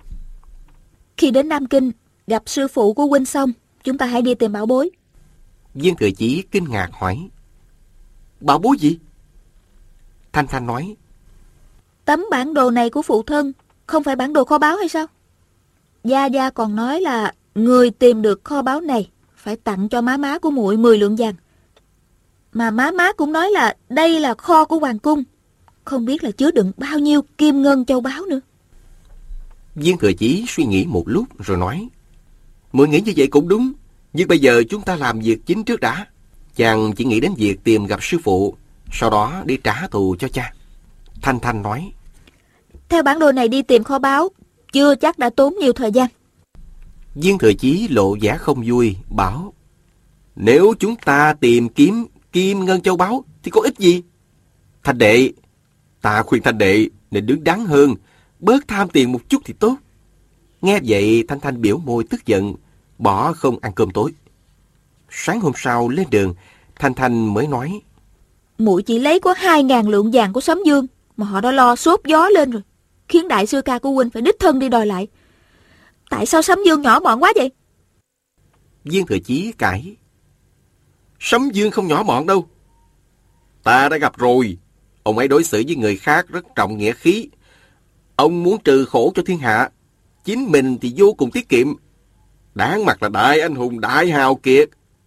Khi đến Nam Kinh gặp sư phụ của huynh xong, chúng ta hãy đi tìm bảo bối. Dương Thừa Chí kinh ngạc hỏi: Bảo bối gì? Thanh Thanh nói: Tấm bản đồ này của phụ thân không phải bản đồ kho báu hay sao? Gia Gia còn nói là người tìm được kho báu này phải tặng cho má má của muội 10 lượng vàng. Mà má má cũng nói là đây là kho của hoàng cung, không biết là chứa đựng bao nhiêu kim ngân châu báu nữa. Dương Thừa Chí suy nghĩ một lúc rồi nói: Muội nghĩ như vậy cũng đúng, nhưng bây giờ chúng ta làm việc chính trước đã. Chàng chỉ nghĩ đến việc tìm gặp sư phụ, sau đó đi trả thù cho cha. Thanh Thanh nói: Theo bản đồ này đi tìm kho báu chưa chắc đã tốn nhiều thời gian. Dương Thừa Chí lộ vẻ không vui, bảo: Nếu chúng ta tìm kiếm kim ngân châu báu thì có ích gì? Thanh đệ, ta khuyên Thanh đệ nên đứng đắn hơn, bớt tham tiền một chút thì tốt. Nghe vậy Thanh Thanh biểu môi tức giận, bỏ không ăn cơm tối. Sáng hôm sau lên đường, Thanh Thanh mới nói: Muội chỉ lấy có 2.000 lượng vàng của Sấm Dương mà họ đã lo sốt gió lên rồi, khiến đại sư ca của huynh phải đích thân đi đòi lại. Tại sao Sấm Dương nhỏ mọn quá vậy? Dương Thừa Chí cãi: Sấm Dương không nhỏ mọn đâu. Ta đã gặp rồi. Ông ấy đối xử với người khác rất trọng nghĩa khí. Ông muốn trừ khổ cho thiên hạ, chính mình thì vô cùng tiết kiệm. Đáng mặt là đại anh hùng, đại hào kiệt.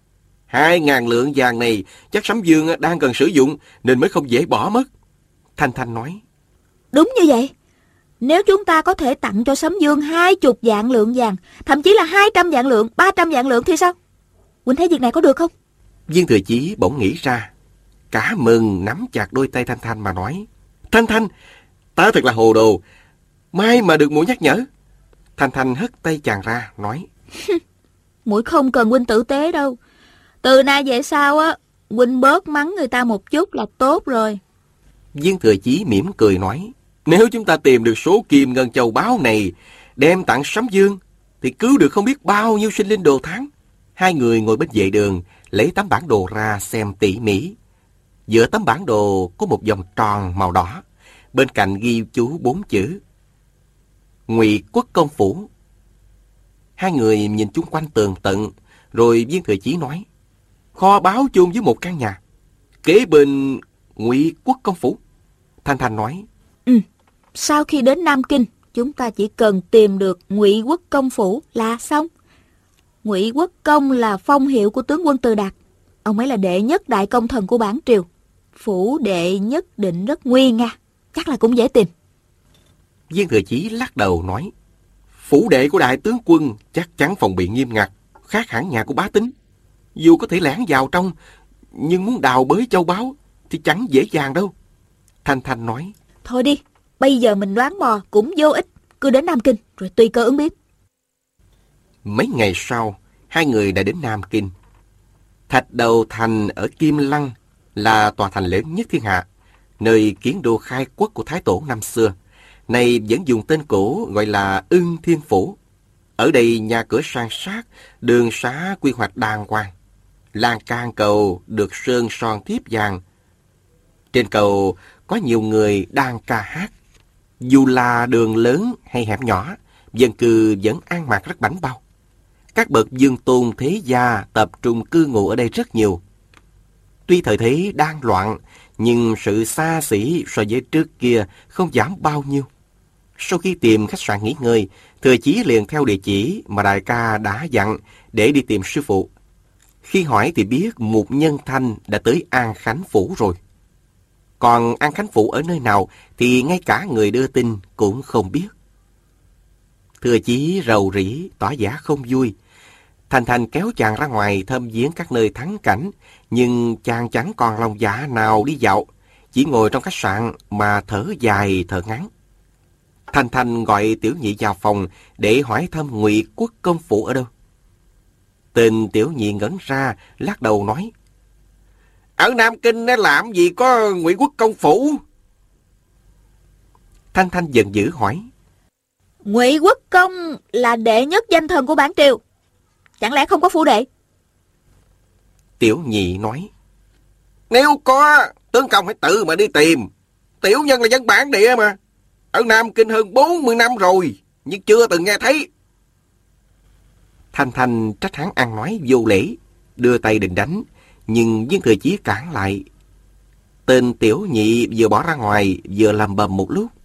2.000 lượng vàng này chắc Sấm Dương đang cần sử dụng nên mới không dễ bỏ mất. Thanh Thanh nói: Đúng như vậy. Nếu chúng ta có thể tặng cho Sấm Dương 20 vạn lượng vàng, thậm chí là 200 vạn lượng, 300 vạn lượng thì sao? Huynh thấy việc này có được không? Dương Thừa Chí bỗng nghĩ ra, cả mừng nắm chặt đôi tay Thanh Thanh mà nói: Thanh Thanh, ta thật là hồ đồ, may mà được muội nhắc nhở. Thanh Thanh hất tay chàng ra, nói: Muội không cần huynh tử tế đâu. Từ nay về sau á, huynh bớt mắng người ta một chút là tốt rồi. Dương Thừa Chí mỉm cười nói: Nếu chúng ta tìm được số kim ngân châu báu này, đem tặng Sấm Dương, thì cứu được không biết bao nhiêu sinh linh đồ tháng. Hai người ngồi bên vệ đường, lấy tấm bản đồ ra xem tỉ mỉ. Giữa tấm bản đồ có một vòng tròn màu đỏ, bên cạnh ghi chú 4 chữ: Ngụy Quốc công phủ. Hai người nhìn chung quanh tường tận, rồi Viên Thừa Chí nói, kho báu chôn dưới một căn nhà, kế bên Ngụy Quốc công phủ. Thanh Thanh nói, Sau khi đến Nam Kinh, chúng ta chỉ cần tìm được Ngụy Quốc công phủ là xong. Ngụy Quốc công là phong hiệu của tướng quân Từ Đạt. Ông ấy là đệ nhất đại công thần của bản triều. Phủ đệ nhất định rất nguy nga, chắc là cũng dễ tìm. Viên Thừa Chí lắc đầu nói, phủ đệ của đại tướng quân chắc chắn phòng bị nghiêm ngặt, khác hẳn nhà của bá tính. Dù có thể lẻn vào trong, nhưng muốn đào bới châu báu thì chẳng dễ dàng đâu. Thanh Thanh nói, Thôi đi, bây giờ mình đoán mò cũng vô ích. Cứ đến Nam Kinh rồi tùy cơ ứng biến. Mấy ngày sau, hai người đã đến Nam Kinh. Thạch Đầu Thành ở Kim Lăng là tòa thành lớn nhất thiên hạ, nơi kiến đô khai quốc của Thái Tổ năm xưa. Nay vẫn dùng tên cũ gọi là Ưng Thiên Phủ. Ở đây nhà cửa san sát, đường xá quy hoạch đàng hoàng. Lan can cầu được sơn son thiếp vàng. Trên cầu có nhiều người đang ca hát. Dù là đường lớn hay hẻm nhỏ, dân cư vẫn an mặc rất bảnh bao. Các bậc dương tôn thế gia tập trung cư ngụ ở đây rất nhiều. Tuy thời thế đang loạn, nhưng sự xa xỉ so với trước kia không giảm bao nhiêu. Sau khi tìm khách sạn nghỉ ngơi, Thừa Chí liền theo địa chỉ mà đại ca đã dặn để đi tìm sư phụ. Khi hỏi thì biết Mục Nhân Thanh đã tới An Khánh Phủ rồi. Còn An Khánh Phủ ở nơi nào thì ngay cả người đưa tin cũng không biết. Thừa Chí rầu rĩ, tỏ vẻ không vui. Thanh Thanh kéo chàng ra ngoài thăm viếng các nơi thắng cảnh, nhưng chàng chẳng còn lòng dạ nào đi dạo, chỉ ngồi trong khách sạn mà thở dài thở ngắn. Thanh Thanh gọi Tiểu Nhị vào phòng để hỏi thăm Ngụy Quốc công phủ ở đâu. Tên Tiểu Nhị ngẩn ra, lắc đầu nói, ở Nam Kinh làm gì có Ngụy Quốc công phủ. Thanh Thanh giận dữ hỏi, Ngụy Quốc công là đệ nhất danh thần của bản triều, chẳng lẽ không có phủ đệ? Tiểu Nhị nói, nếu có, tướng công phải tự mà đi tìm. Tiểu nhân là dân bản địa mà, ở Nam Kinh hơn 40 năm rồi, nhưng chưa từng nghe thấy. Thanh Thanh trách hắn ăn nói vô lễ, đưa tay định đánh, nhưng Viên Thừa Chí cản lại. Tên Tiểu Nhị vừa bỏ ra ngoài, vừa lầm bầm một lúc.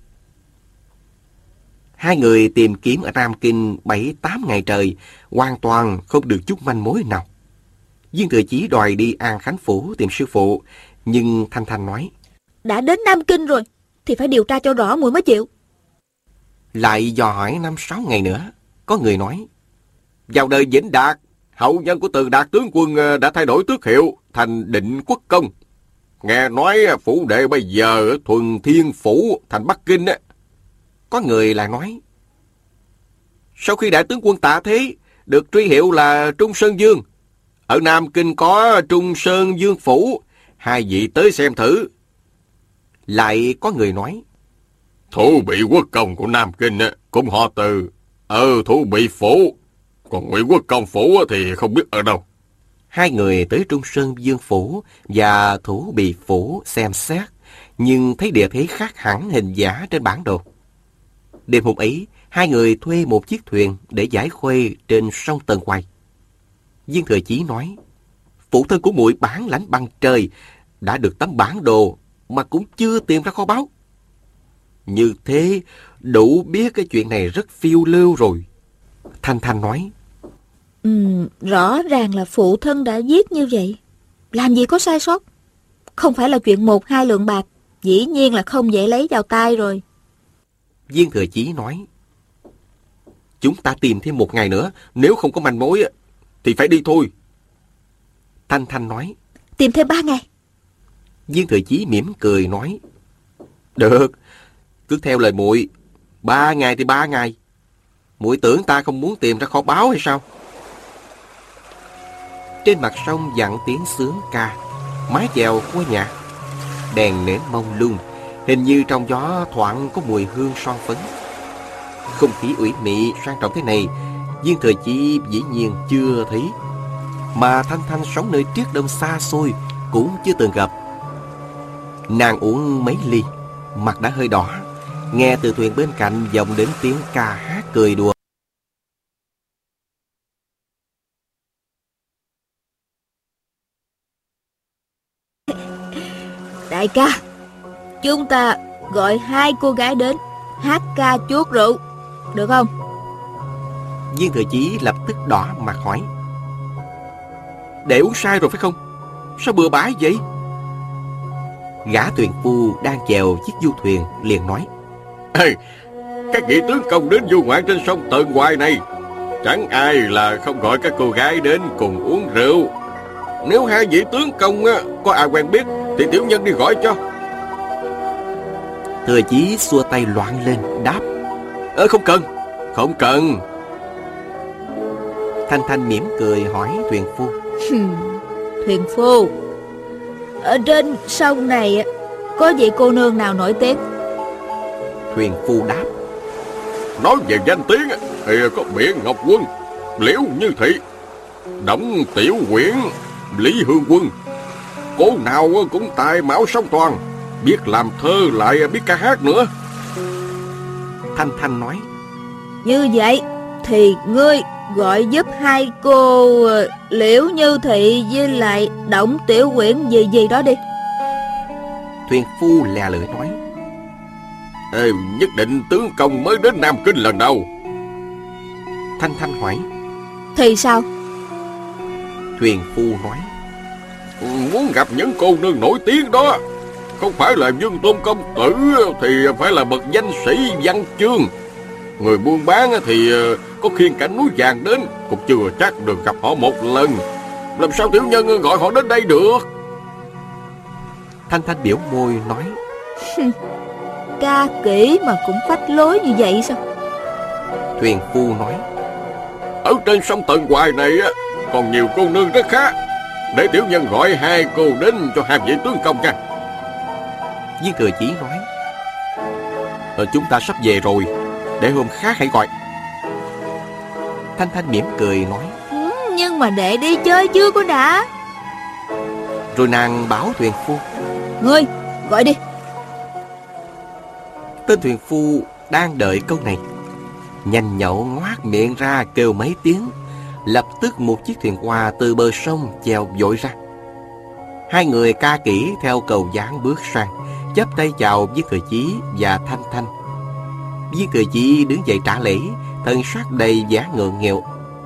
Hai người tìm kiếm ở Nam Kinh 7-8 ngày trời, hoàn toàn không được chút manh mối nào. Viên Thừa Chí đòi đi An Khánh Phủ tìm sư phụ, nhưng Thanh Thanh nói, đã đến Nam Kinh rồi thì phải điều tra cho rõ muội mới chịu. Lại dò hỏi 5-6 ngày nữa, có người nói, vào đời Vĩnh Đạt, hậu nhân của Từ Đạt tướng quân đã thay đổi tước hiệu thành Định Quốc công. Nghe nói phủ đệ bây giờ ở Thuần Thiên Phủ thành Bắc Kinh á. Có người lại nói, sau khi đại tướng quân Tạ Thế được truy hiệu là Trung Sơn Dương, ở Nam Kinh có Trung Sơn Dương Phủ, hai vị tới xem thử. Lại có người nói, Thủ Bị Quốc công của Nam Kinh cũng họ Từ, ở Thủ Bị Phủ, còn Ngụy Quốc công phủ thì không biết ở đâu. Hai người tới Trung Sơn Dương Phủ và Thủ Bị Phủ xem xét, nhưng thấy địa thế khác hẳn hình vẽ trên bản đồ. Đêm hôm ấy, hai người thuê một chiếc thuyền để giải khuây trên sông Tần Hoài. Viên Thừa Chí nói, phụ thân của muội bản lãnh bằng trời, đã được tấm bản đồ mà cũng chưa tìm ra kho báu. Như thế, đủ biết cái chuyện này rất phiêu lưu rồi. Thanh Thanh nói, Rõ ràng là phụ thân đã giết như vậy, làm gì có sai sót. Không phải là chuyện 1-2 lượng bạc, dĩ nhiên là không dễ lấy vào tay rồi. Viên Thừa Chí nói, chúng ta tìm thêm 1 ngày nữa, nếu không có manh mối thì phải đi thôi. Thanh Thanh nói, tìm thêm 3 ngày. Viên Thừa Chí mỉm cười nói, được, cứ theo lời muội, 3 ngày thì 3 ngày. Muội tưởng ta không muốn tìm ra kho báu hay sao? Trên mặt sông vẳng tiếng sướng ca, mái chèo qua nhạc, đèn nến mông lung, hình như trong gió thoảng có mùi hương son phấn. Không khí ủy mị sang trọng thế này, Viên Thừa Chí dĩ nhiên chưa thấy, mà Thanh Thanh sống nơi Triết Đông xa xôi cũng chưa từng gặp. Nàng uống mấy ly, mặt đã hơi đỏ, Nghe từ thuyền bên cạnh vọng đến tiếng ca hát cười đùa. Đại ca, chúng ta gọi 2 cô gái đến hát ca chuốt rượu, được không? Viên Thừa Chí lập tức đỏ mặt hỏi: Đệ uống sai rồi phải không? Sao bừa bãi vậy? Gã thuyền phu đang chèo chiếc du thuyền liền nói: Ê, các vị tướng công đến du ngoạn trên sông Tần Hoài này, chẳng ai là không gọi các cô gái đến cùng uống rượu. Nếu 2 vị tướng công có ai quen biết thì tiểu nhân đi gọi cho. Thừa Chí xua tay loạn lên đáp: Không cần, không cần. Thanh Thanh mỉm cười hỏi thuyền phu: Thuyền phu, ở trên sông này có vị cô nương nào nổi tiếng? Thuyền phu đáp: Nói về danh tiếng thì có Biện Ngọc Quân, Liễu Như Thị, Đổng Tiểu Quyển, Lý Hương Quân. Cô nào cũng tài mão song toàn, biết làm thơ lại biết ca hát nữa. Thanh Thanh nói: Như vậy thì ngươi gọi giúp 2 cô Liễu Như Thị với lại Đổng Tiểu Quyển gì đó đi. Thuyền phu lè lưỡi nói: Nhất định tướng công mới đến Nam Kinh lần đầu. Thanh Thanh hỏi: Thì sao? Thuyền phu nói: Muốn gặp những cô nương nổi tiếng đó, không phải là Dương Tôn công tử thì phải là bậc danh sĩ văn chương. Người buôn bán thì có khiêng cảnh núi vàng đến, cũng chưa chắc được gặp họ một lần. Làm sao tiểu nhân gọi họ đến đây được? Thanh Thanh biểu môi nói: Ca kỹ mà cũng phách lối như vậy sao? Thuyền phu nói: Ở trên sông Tần Hoài này còn nhiều cô nương rất khá, để tiểu nhân gọi 2 cô đến cho 2 vị tướng công nha. Viên Thừa Chí nói: Chúng ta sắp về rồi, để hôm khác hãy gọi. Thanh Thanh mỉm cười nói: Nhưng mà đệ đi chơi chưa có đã. Rồi nàng bảo thuyền phu: Ngươi gọi đi. Tên thuyền phu đang đợi câu này, nhanh nhậu ngoác miệng ra kêu mấy tiếng. Lập tức một chiếc thuyền hoa từ bờ sông chèo vội ra. 2 người ca kỹ theo cầu dáng bước sang, chắp tay chào Viên Thừa Chí và Thanh Thanh. Viên Thừa Chí đứng dậy trả lễ, thân sắc đầy vẻ ngượng nghịu.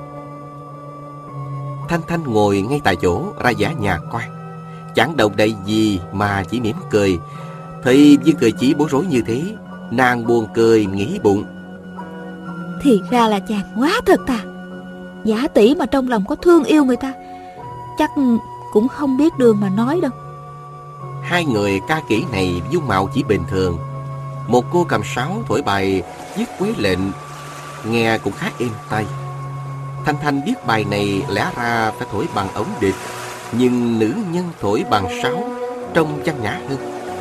Thanh Thanh ngồi ngay tại chỗ ra vẻ nhà quan, chẳng động đậy gì mà chỉ mỉm cười. Thấy Viên Thừa Chí bối rối như thế, nàng buồn cười nghĩ bụng: Thì ra là chàng quá thật à. Giả tỷ mà trong lòng có thương yêu người ta, chắc cũng không biết đường mà nói đâu. 2 người ca kỹ này dung mạo chỉ bình thường. Một cô cầm sáo thổi bài viết quế lệnh, nghe cũng khá êm tai. Thanh Thanh biết bài này lẽ ra phải thổi bằng ống địch, nhưng nữ nhân thổi bằng sáo trông văn nhã hơn.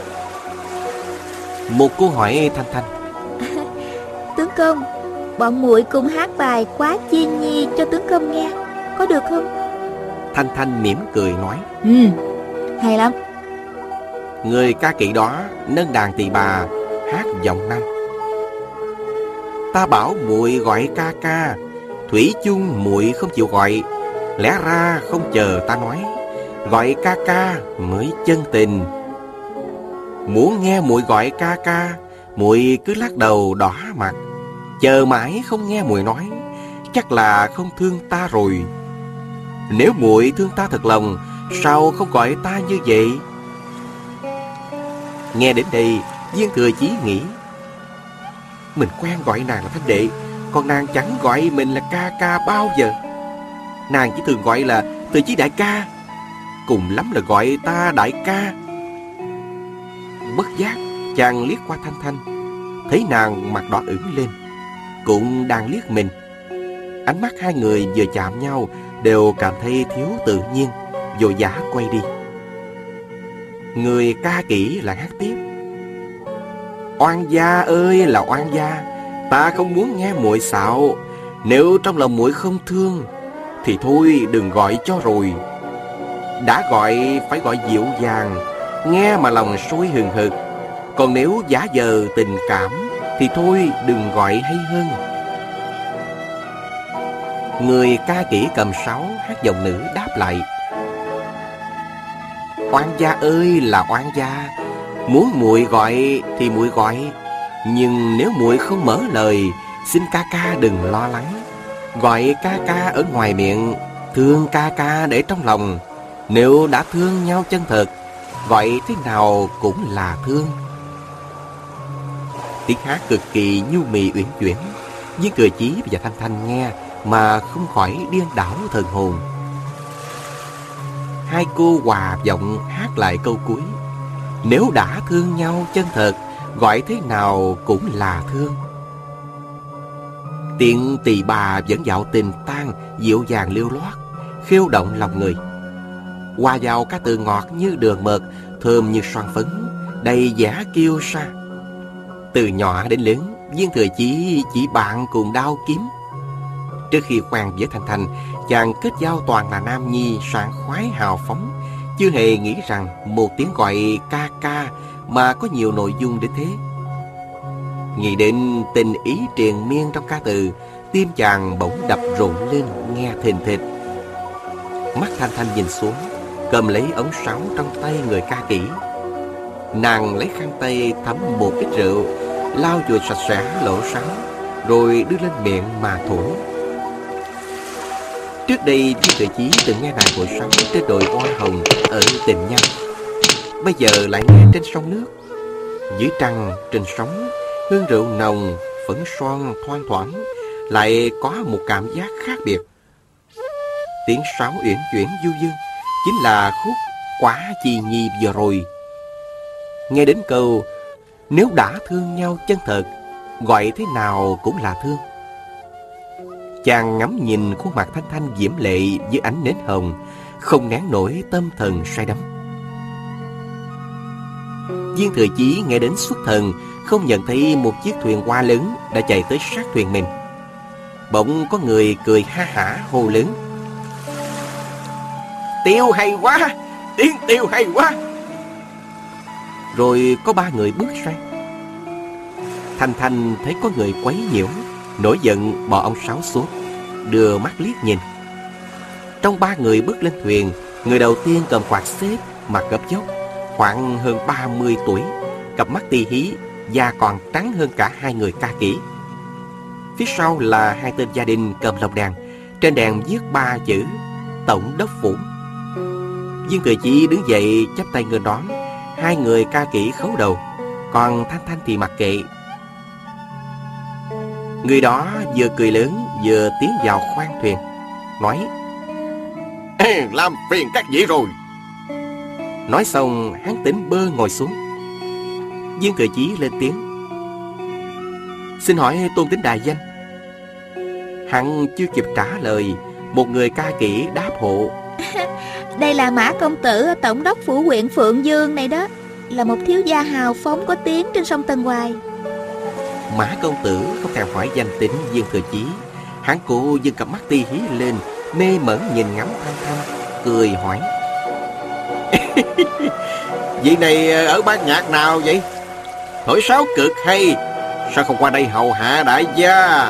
Một cô hỏi Thanh Thanh: Tướng công, bọn muội cùng hát bài Quá Chi Nhi cho tướng công nghe, có được không? Thanh Thanh mỉm cười nói: Hay lắm. Người ca kỹ đó nâng đàn tỳ bà hát giọng nam: Ta bảo muội gọi ca ca, thủy chung muội không chịu gọi. Lẽ ra không chờ ta nói, gọi ca ca mới chân tình. Muốn nghe muội gọi ca ca, muội cứ lắc đầu đỏ mặt. Chờ mãi không nghe muội nói, chắc là không thương ta rồi. Nếu muội thương ta thật lòng, sao không gọi ta như vậy? Nghe đến đây, Viên Thừa Chí nghĩ: Mình quen gọi nàng là Thanh Đệ, còn nàng chẳng gọi mình là ca ca bao giờ. Nàng chỉ thường gọi là Thừa Chí đại ca, cùng lắm là gọi ta đại ca. Bất giác chàng liếc qua Thanh Thanh, thấy nàng mặt đỏ ửng lên, cũng đang liếc mình. Ánh mắt 2 người vừa chạm nhau đều cảm thấy thiếu tự nhiên, vội vã quay đi. Người ca kỹ là hát tiếp: Oan gia ơi là oan gia, ta không muốn nghe muội xạo. Nếu trong lòng muội không thương thì thôi đừng gọi cho rồi. Đã gọi phải gọi dịu dàng, nghe mà lòng sôi hừng hực. Còn nếu giả vờ tình cảm thì thôi đừng gọi hay hơn. Người ca kỹ cầm sáo hát giọng nữ đáp lại: Oan gia ơi là oan gia, muốn muội gọi thì muội gọi, nhưng nếu muội không mở lời, xin ca ca đừng lo lắng. Gọi ca ca ở ngoài miệng, thương ca ca để trong lòng. Nếu đã thương nhau chân thật, gọi thế nào cũng là thương. Tiếng hát cực kỳ nhu mì uyển chuyển. Viên Thừa Chí và Thanh Thanh nghe mà không khỏi điên đảo thần hồn. Hai cô hòa giọng hát lại câu cuối: Nếu đã thương nhau chân thật, gọi thế nào cũng là thương. Tiếng tỳ bà vẫn dạo tình tang, dịu dàng lưu loát, khiêu động lòng người. Hòa vào ca từ ngọt như đường mật, thơm như son phấn, đầy vẻ kiêu sa. Từ nhỏ đến lớn, Viên Thừa Chí chỉ bạn cùng đao kiếm. Trước khi quen với Thanh Thanh, chàng kết giao toàn là nam nhi sảng khoái hào phóng, chưa hề nghĩ rằng một tiếng gọi ca ca mà có nhiều nội dung đến thế. Nghĩ đến tình ý triền miên trong ca từ, tim chàng bỗng đập rộn lên nghe thình thịch. Mắt Thanh Thanh nhìn xuống, cầm lấy ống sáo trong tay người ca kỹ. Nàng lấy khăn tay thấm một ít rượu, lau chùi sạch sẽ lỗ sáo, rồi đưa lên miệng mà thổi. Trước đây Viên Thừa Chí từng nghe nàng thổi sáo trên đồi hoa hồng ở Tịnh Nhân, bây giờ lại nghe trên sông nước. Dưới trăng trên sóng, hương rượu nồng, phấn son thoang thoảng, lại có một cảm giác khác biệt. Tiếng sáo uyển chuyển du dương chính là khúc Quả Chi Nhi vừa rồi. Nghe đến câu Nếu đã thương nhau chân thật, gọi thế nào cũng là thương, chàng ngắm nhìn khuôn mặt Thanh Thanh diễm lệ dưới ánh nến hồng, không nén nổi tâm thần say đắm. Viên Thừa Chí nghe đến xuất thần, không nhận thấy một chiếc thuyền hoa lớn đã chạy tới sát thuyền mình. Bỗng có người cười ha hả hô lớn: Tiêu hay quá, tiếng tiêu hay quá. Rồi có ba người bước ra. Thanh Thanh thấy có người quấy nhiễu, nổi giận bỏ ống sáo xuống, đưa mắt liếc nhìn. Trong ba người bước lên thuyền, người đầu tiên cầm quạt xếp, mặt gấp dốc, khoảng hơn 30 tuổi, cặp mắt ti hí, da còn trắng hơn cả hai người ca kỹ. Phía sau là hai tên gia đình cầm lồng đèn, trên đèn viết 3 chữ Tổng đốc phủ. Viên Thừa Chí đứng dậy chắp tay nghênh đón. Hai người ca kỹ khấu đầu, còn Thanh Thanh thì mặc kệ. Người đó vừa cười lớn vừa tiến vào khoang thuyền, nói: Làm phiền các vị rồi. Nói xong hắn tỉnh bơ ngồi xuống. Viên Thừa Chí lên tiếng: Xin hỏi tôn tính đại danh. Hắn chưa kịp trả lời, một người ca kỹ đáp hộ: Đây là Mã công tử ở tổng đốc phủ huyện Phượng Dương này đó, là một thiếu gia hào phóng có tiếng trên sông Tân Hoài. Mã công tử không thèm hỏi danh tính Viên Thừa Chí. Hắn cố dâng cặp mắt ti hí lên, mê mẩn nhìn ngắm Thanh Thanh, cười hỏi: Vị này ở ban nhạc nào vậy? Thổi sáo cực hay, sao không qua đây hầu hạ đại gia?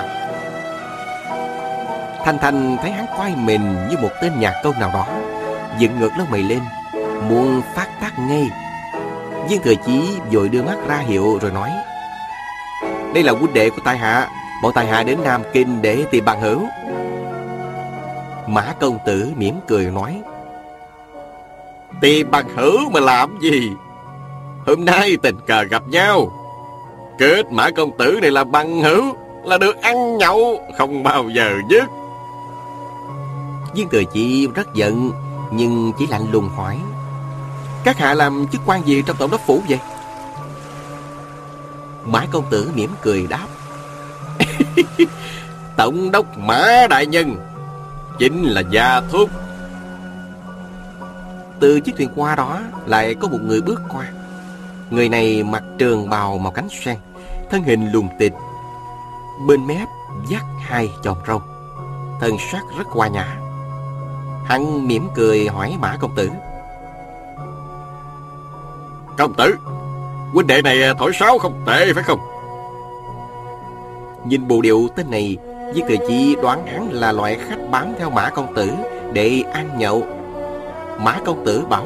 Thanh Thanh thấy hắn coi mình như một tên nhạc công nào đó, dựng ngược lông mày lên, muốn phát tác ngay. Viên Thừa Chí vội đưa mắt ra hiệu rồi nói: Đây là huynh đệ của tại hạ, bọn tại hạ đến Nam Kinh để tìm bằng hữu. Mã công tử mỉm cười nói: Tìm bằng hữu mà làm gì? Hôm nay tình cờ gặp nhau, kết Mã công tử này là bằng hữu là được ăn nhậu không bao giờ dứt. Viên Thừa Chí rất giận, nhưng chỉ lạnh lùng hỏi: Các hạ làm chức quan gì trong tổng đốc phủ vậy? Mã công tử mỉm cười đáp: Tổng đốc Mã đại nhân, chính là gia thúc. Từ chiếc thuyền qua đó lại có một người bước qua. Người này mặc trường bào màu cánh sen, thân hình lùn tịt, bên mép vắt 2 chòm râu, thân sắc rất hòa nhã. Hắn mỉm cười hỏi Mã công tử: Công tử, huynh đệ này thổi sáo không tệ phải không? Nhìn bộ điệu tên này, Viên Thừa Chí đoán hắn là loại khách bám theo Mã công tử để ăn nhậu. Mã công tử bảo: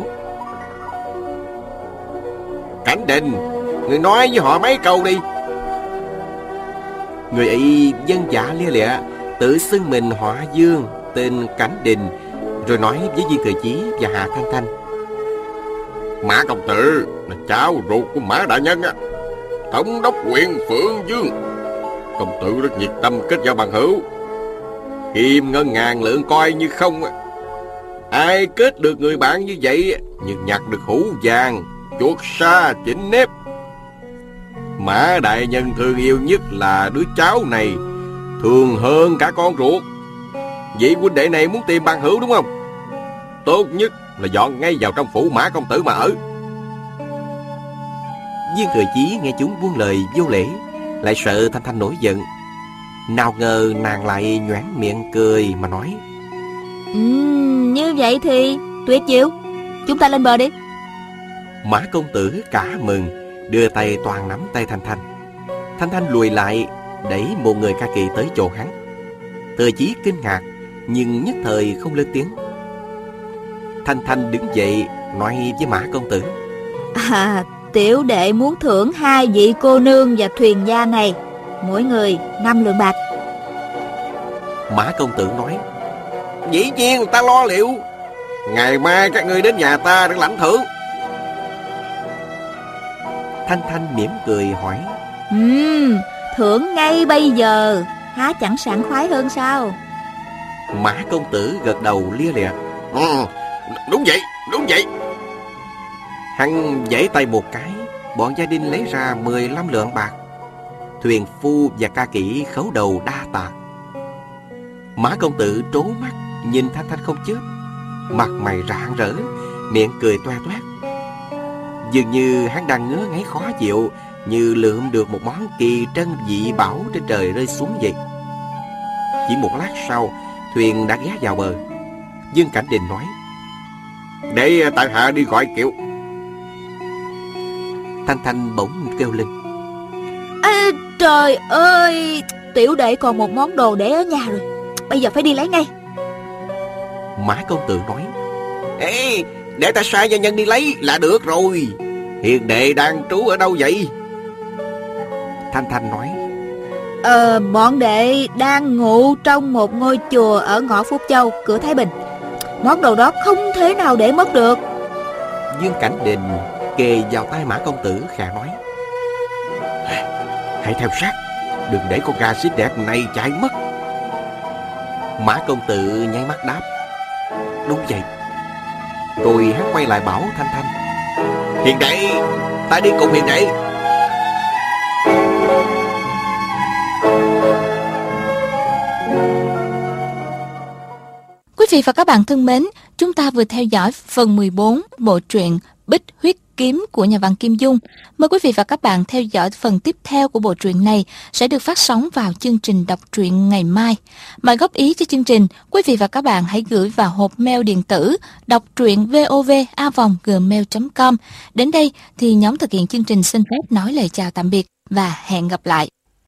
Cảnh Đình, người nói với họ mấy câu đi. Người ấy dân dạ lia lịa, tự xưng mình họ Dương, tên Cảnh Đình, rồi nói với Viên Thừa Chí và Hạ Thanh Thanh: Mã công tử là cháu ruột của Mã đại nhân á, thống đốc huyện Phượng Dương. Công tử rất nhiệt tâm kết giao bằng hữu, kim ngân ngàn lượng coi như không. Ai kết được người bạn như vậy như nhặt được hũ vàng, chuột sa chỉnh nếp. Mã đại nhân thương yêu nhất là đứa cháu này, thường hơn cả con ruột. Vị huynh đệ này muốn tìm bằng hữu đúng không? Tốt nhất là dọn ngay vào trong phủ Mã công tử mà ở. Viên Thừa Chí nghe chúng buông lời vô lễ, lại sợ Thanh Thanh nổi giận. Nào ngờ nàng lại nhoẻn miệng cười mà nói: Như vậy thì tuyệt diệu, chúng ta lên bờ đi. Mã công tử cả mừng, đưa tay toàn nắm tay Thanh Thanh. Thanh Thanh lùi lại, đẩy một người ca kỵ tới chỗ hắn. Thừa Chí kinh ngạc, nhưng nhất thời không lên tiếng. Thanh Thanh đứng dậy nói với Mã công tử: Tiểu đệ muốn thưởng 2 vị cô nương và thuyền gia này, mỗi người 5 lượng bạc. Mã công tử nói: Dĩ nhiên ta lo liệu, ngày mai các ngươi đến nhà ta để lãnh thưởng. Thanh Thanh mỉm cười hỏi: Thưởng ngay bây giờ, há chẳng sảng khoái hơn sao? Mã công tử gật đầu lia lịa: Đúng vậy, đúng vậy. Hắn giãy tay một cái, bọn gia đình lấy ra 15 lượng bạc. Thuyền phu và ca kỹ khấu đầu đa tạ. Mã công tử trố mắt nhìn Thanh Thanh không chớp, mặt mày rạng rỡ, miệng cười toe toét. Dường như hắn đang ngứa ngáy khó chịu, như lượm được một món kỳ trân dị bảo trên trời rơi xuống vậy. Chỉ một lát sau, thuyền đã ghé vào bờ. Dương Cảnh Đình nói: Để tại hạ đi gọi kiệu. Thanh Thanh bỗng kêu lên: Trời ơi, tiểu đệ còn một món đồ để ở nhà rồi, bây giờ phải đi lấy ngay. Mã công tử nói: Ê, để ta sai gia nhân đi lấy là được rồi. Hiền đệ đang trú ở đâu vậy? Thanh Thanh nói: Bọn đệ đang ngụ trong một ngôi chùa ở ngõ Phúc Châu, cửa Thái Bình. Món đồ đó không thể nào để mất được. Dương Cảnh Đình kề vào tay Mã công tử khẽ nói: Hãy theo sát, đừng để con gà xinh đẹp này chạy mất. Mã công tử nháy mắt đáp: Đúng vậy. Rồi hắn quay lại bảo Thanh Thanh: Hiền đệ, ta đi cùng hiền đệ. Quý vị và các bạn thân mến, chúng ta vừa theo dõi phần 14 bộ truyện Bích Huyết Kiếm của nhà văn Kim Dung. Mời quý vị và các bạn theo dõi phần tiếp theo của bộ truyện này sẽ được phát sóng vào chương trình đọc truyện ngày mai. Mọi góp ý cho chương trình, quý vị và các bạn hãy gửi vào hộp mail điện tử đọc truyện vov@gmail.com. Đến đây thì nhóm thực hiện chương trình xin phép nói lời chào tạm biệt và hẹn gặp lại.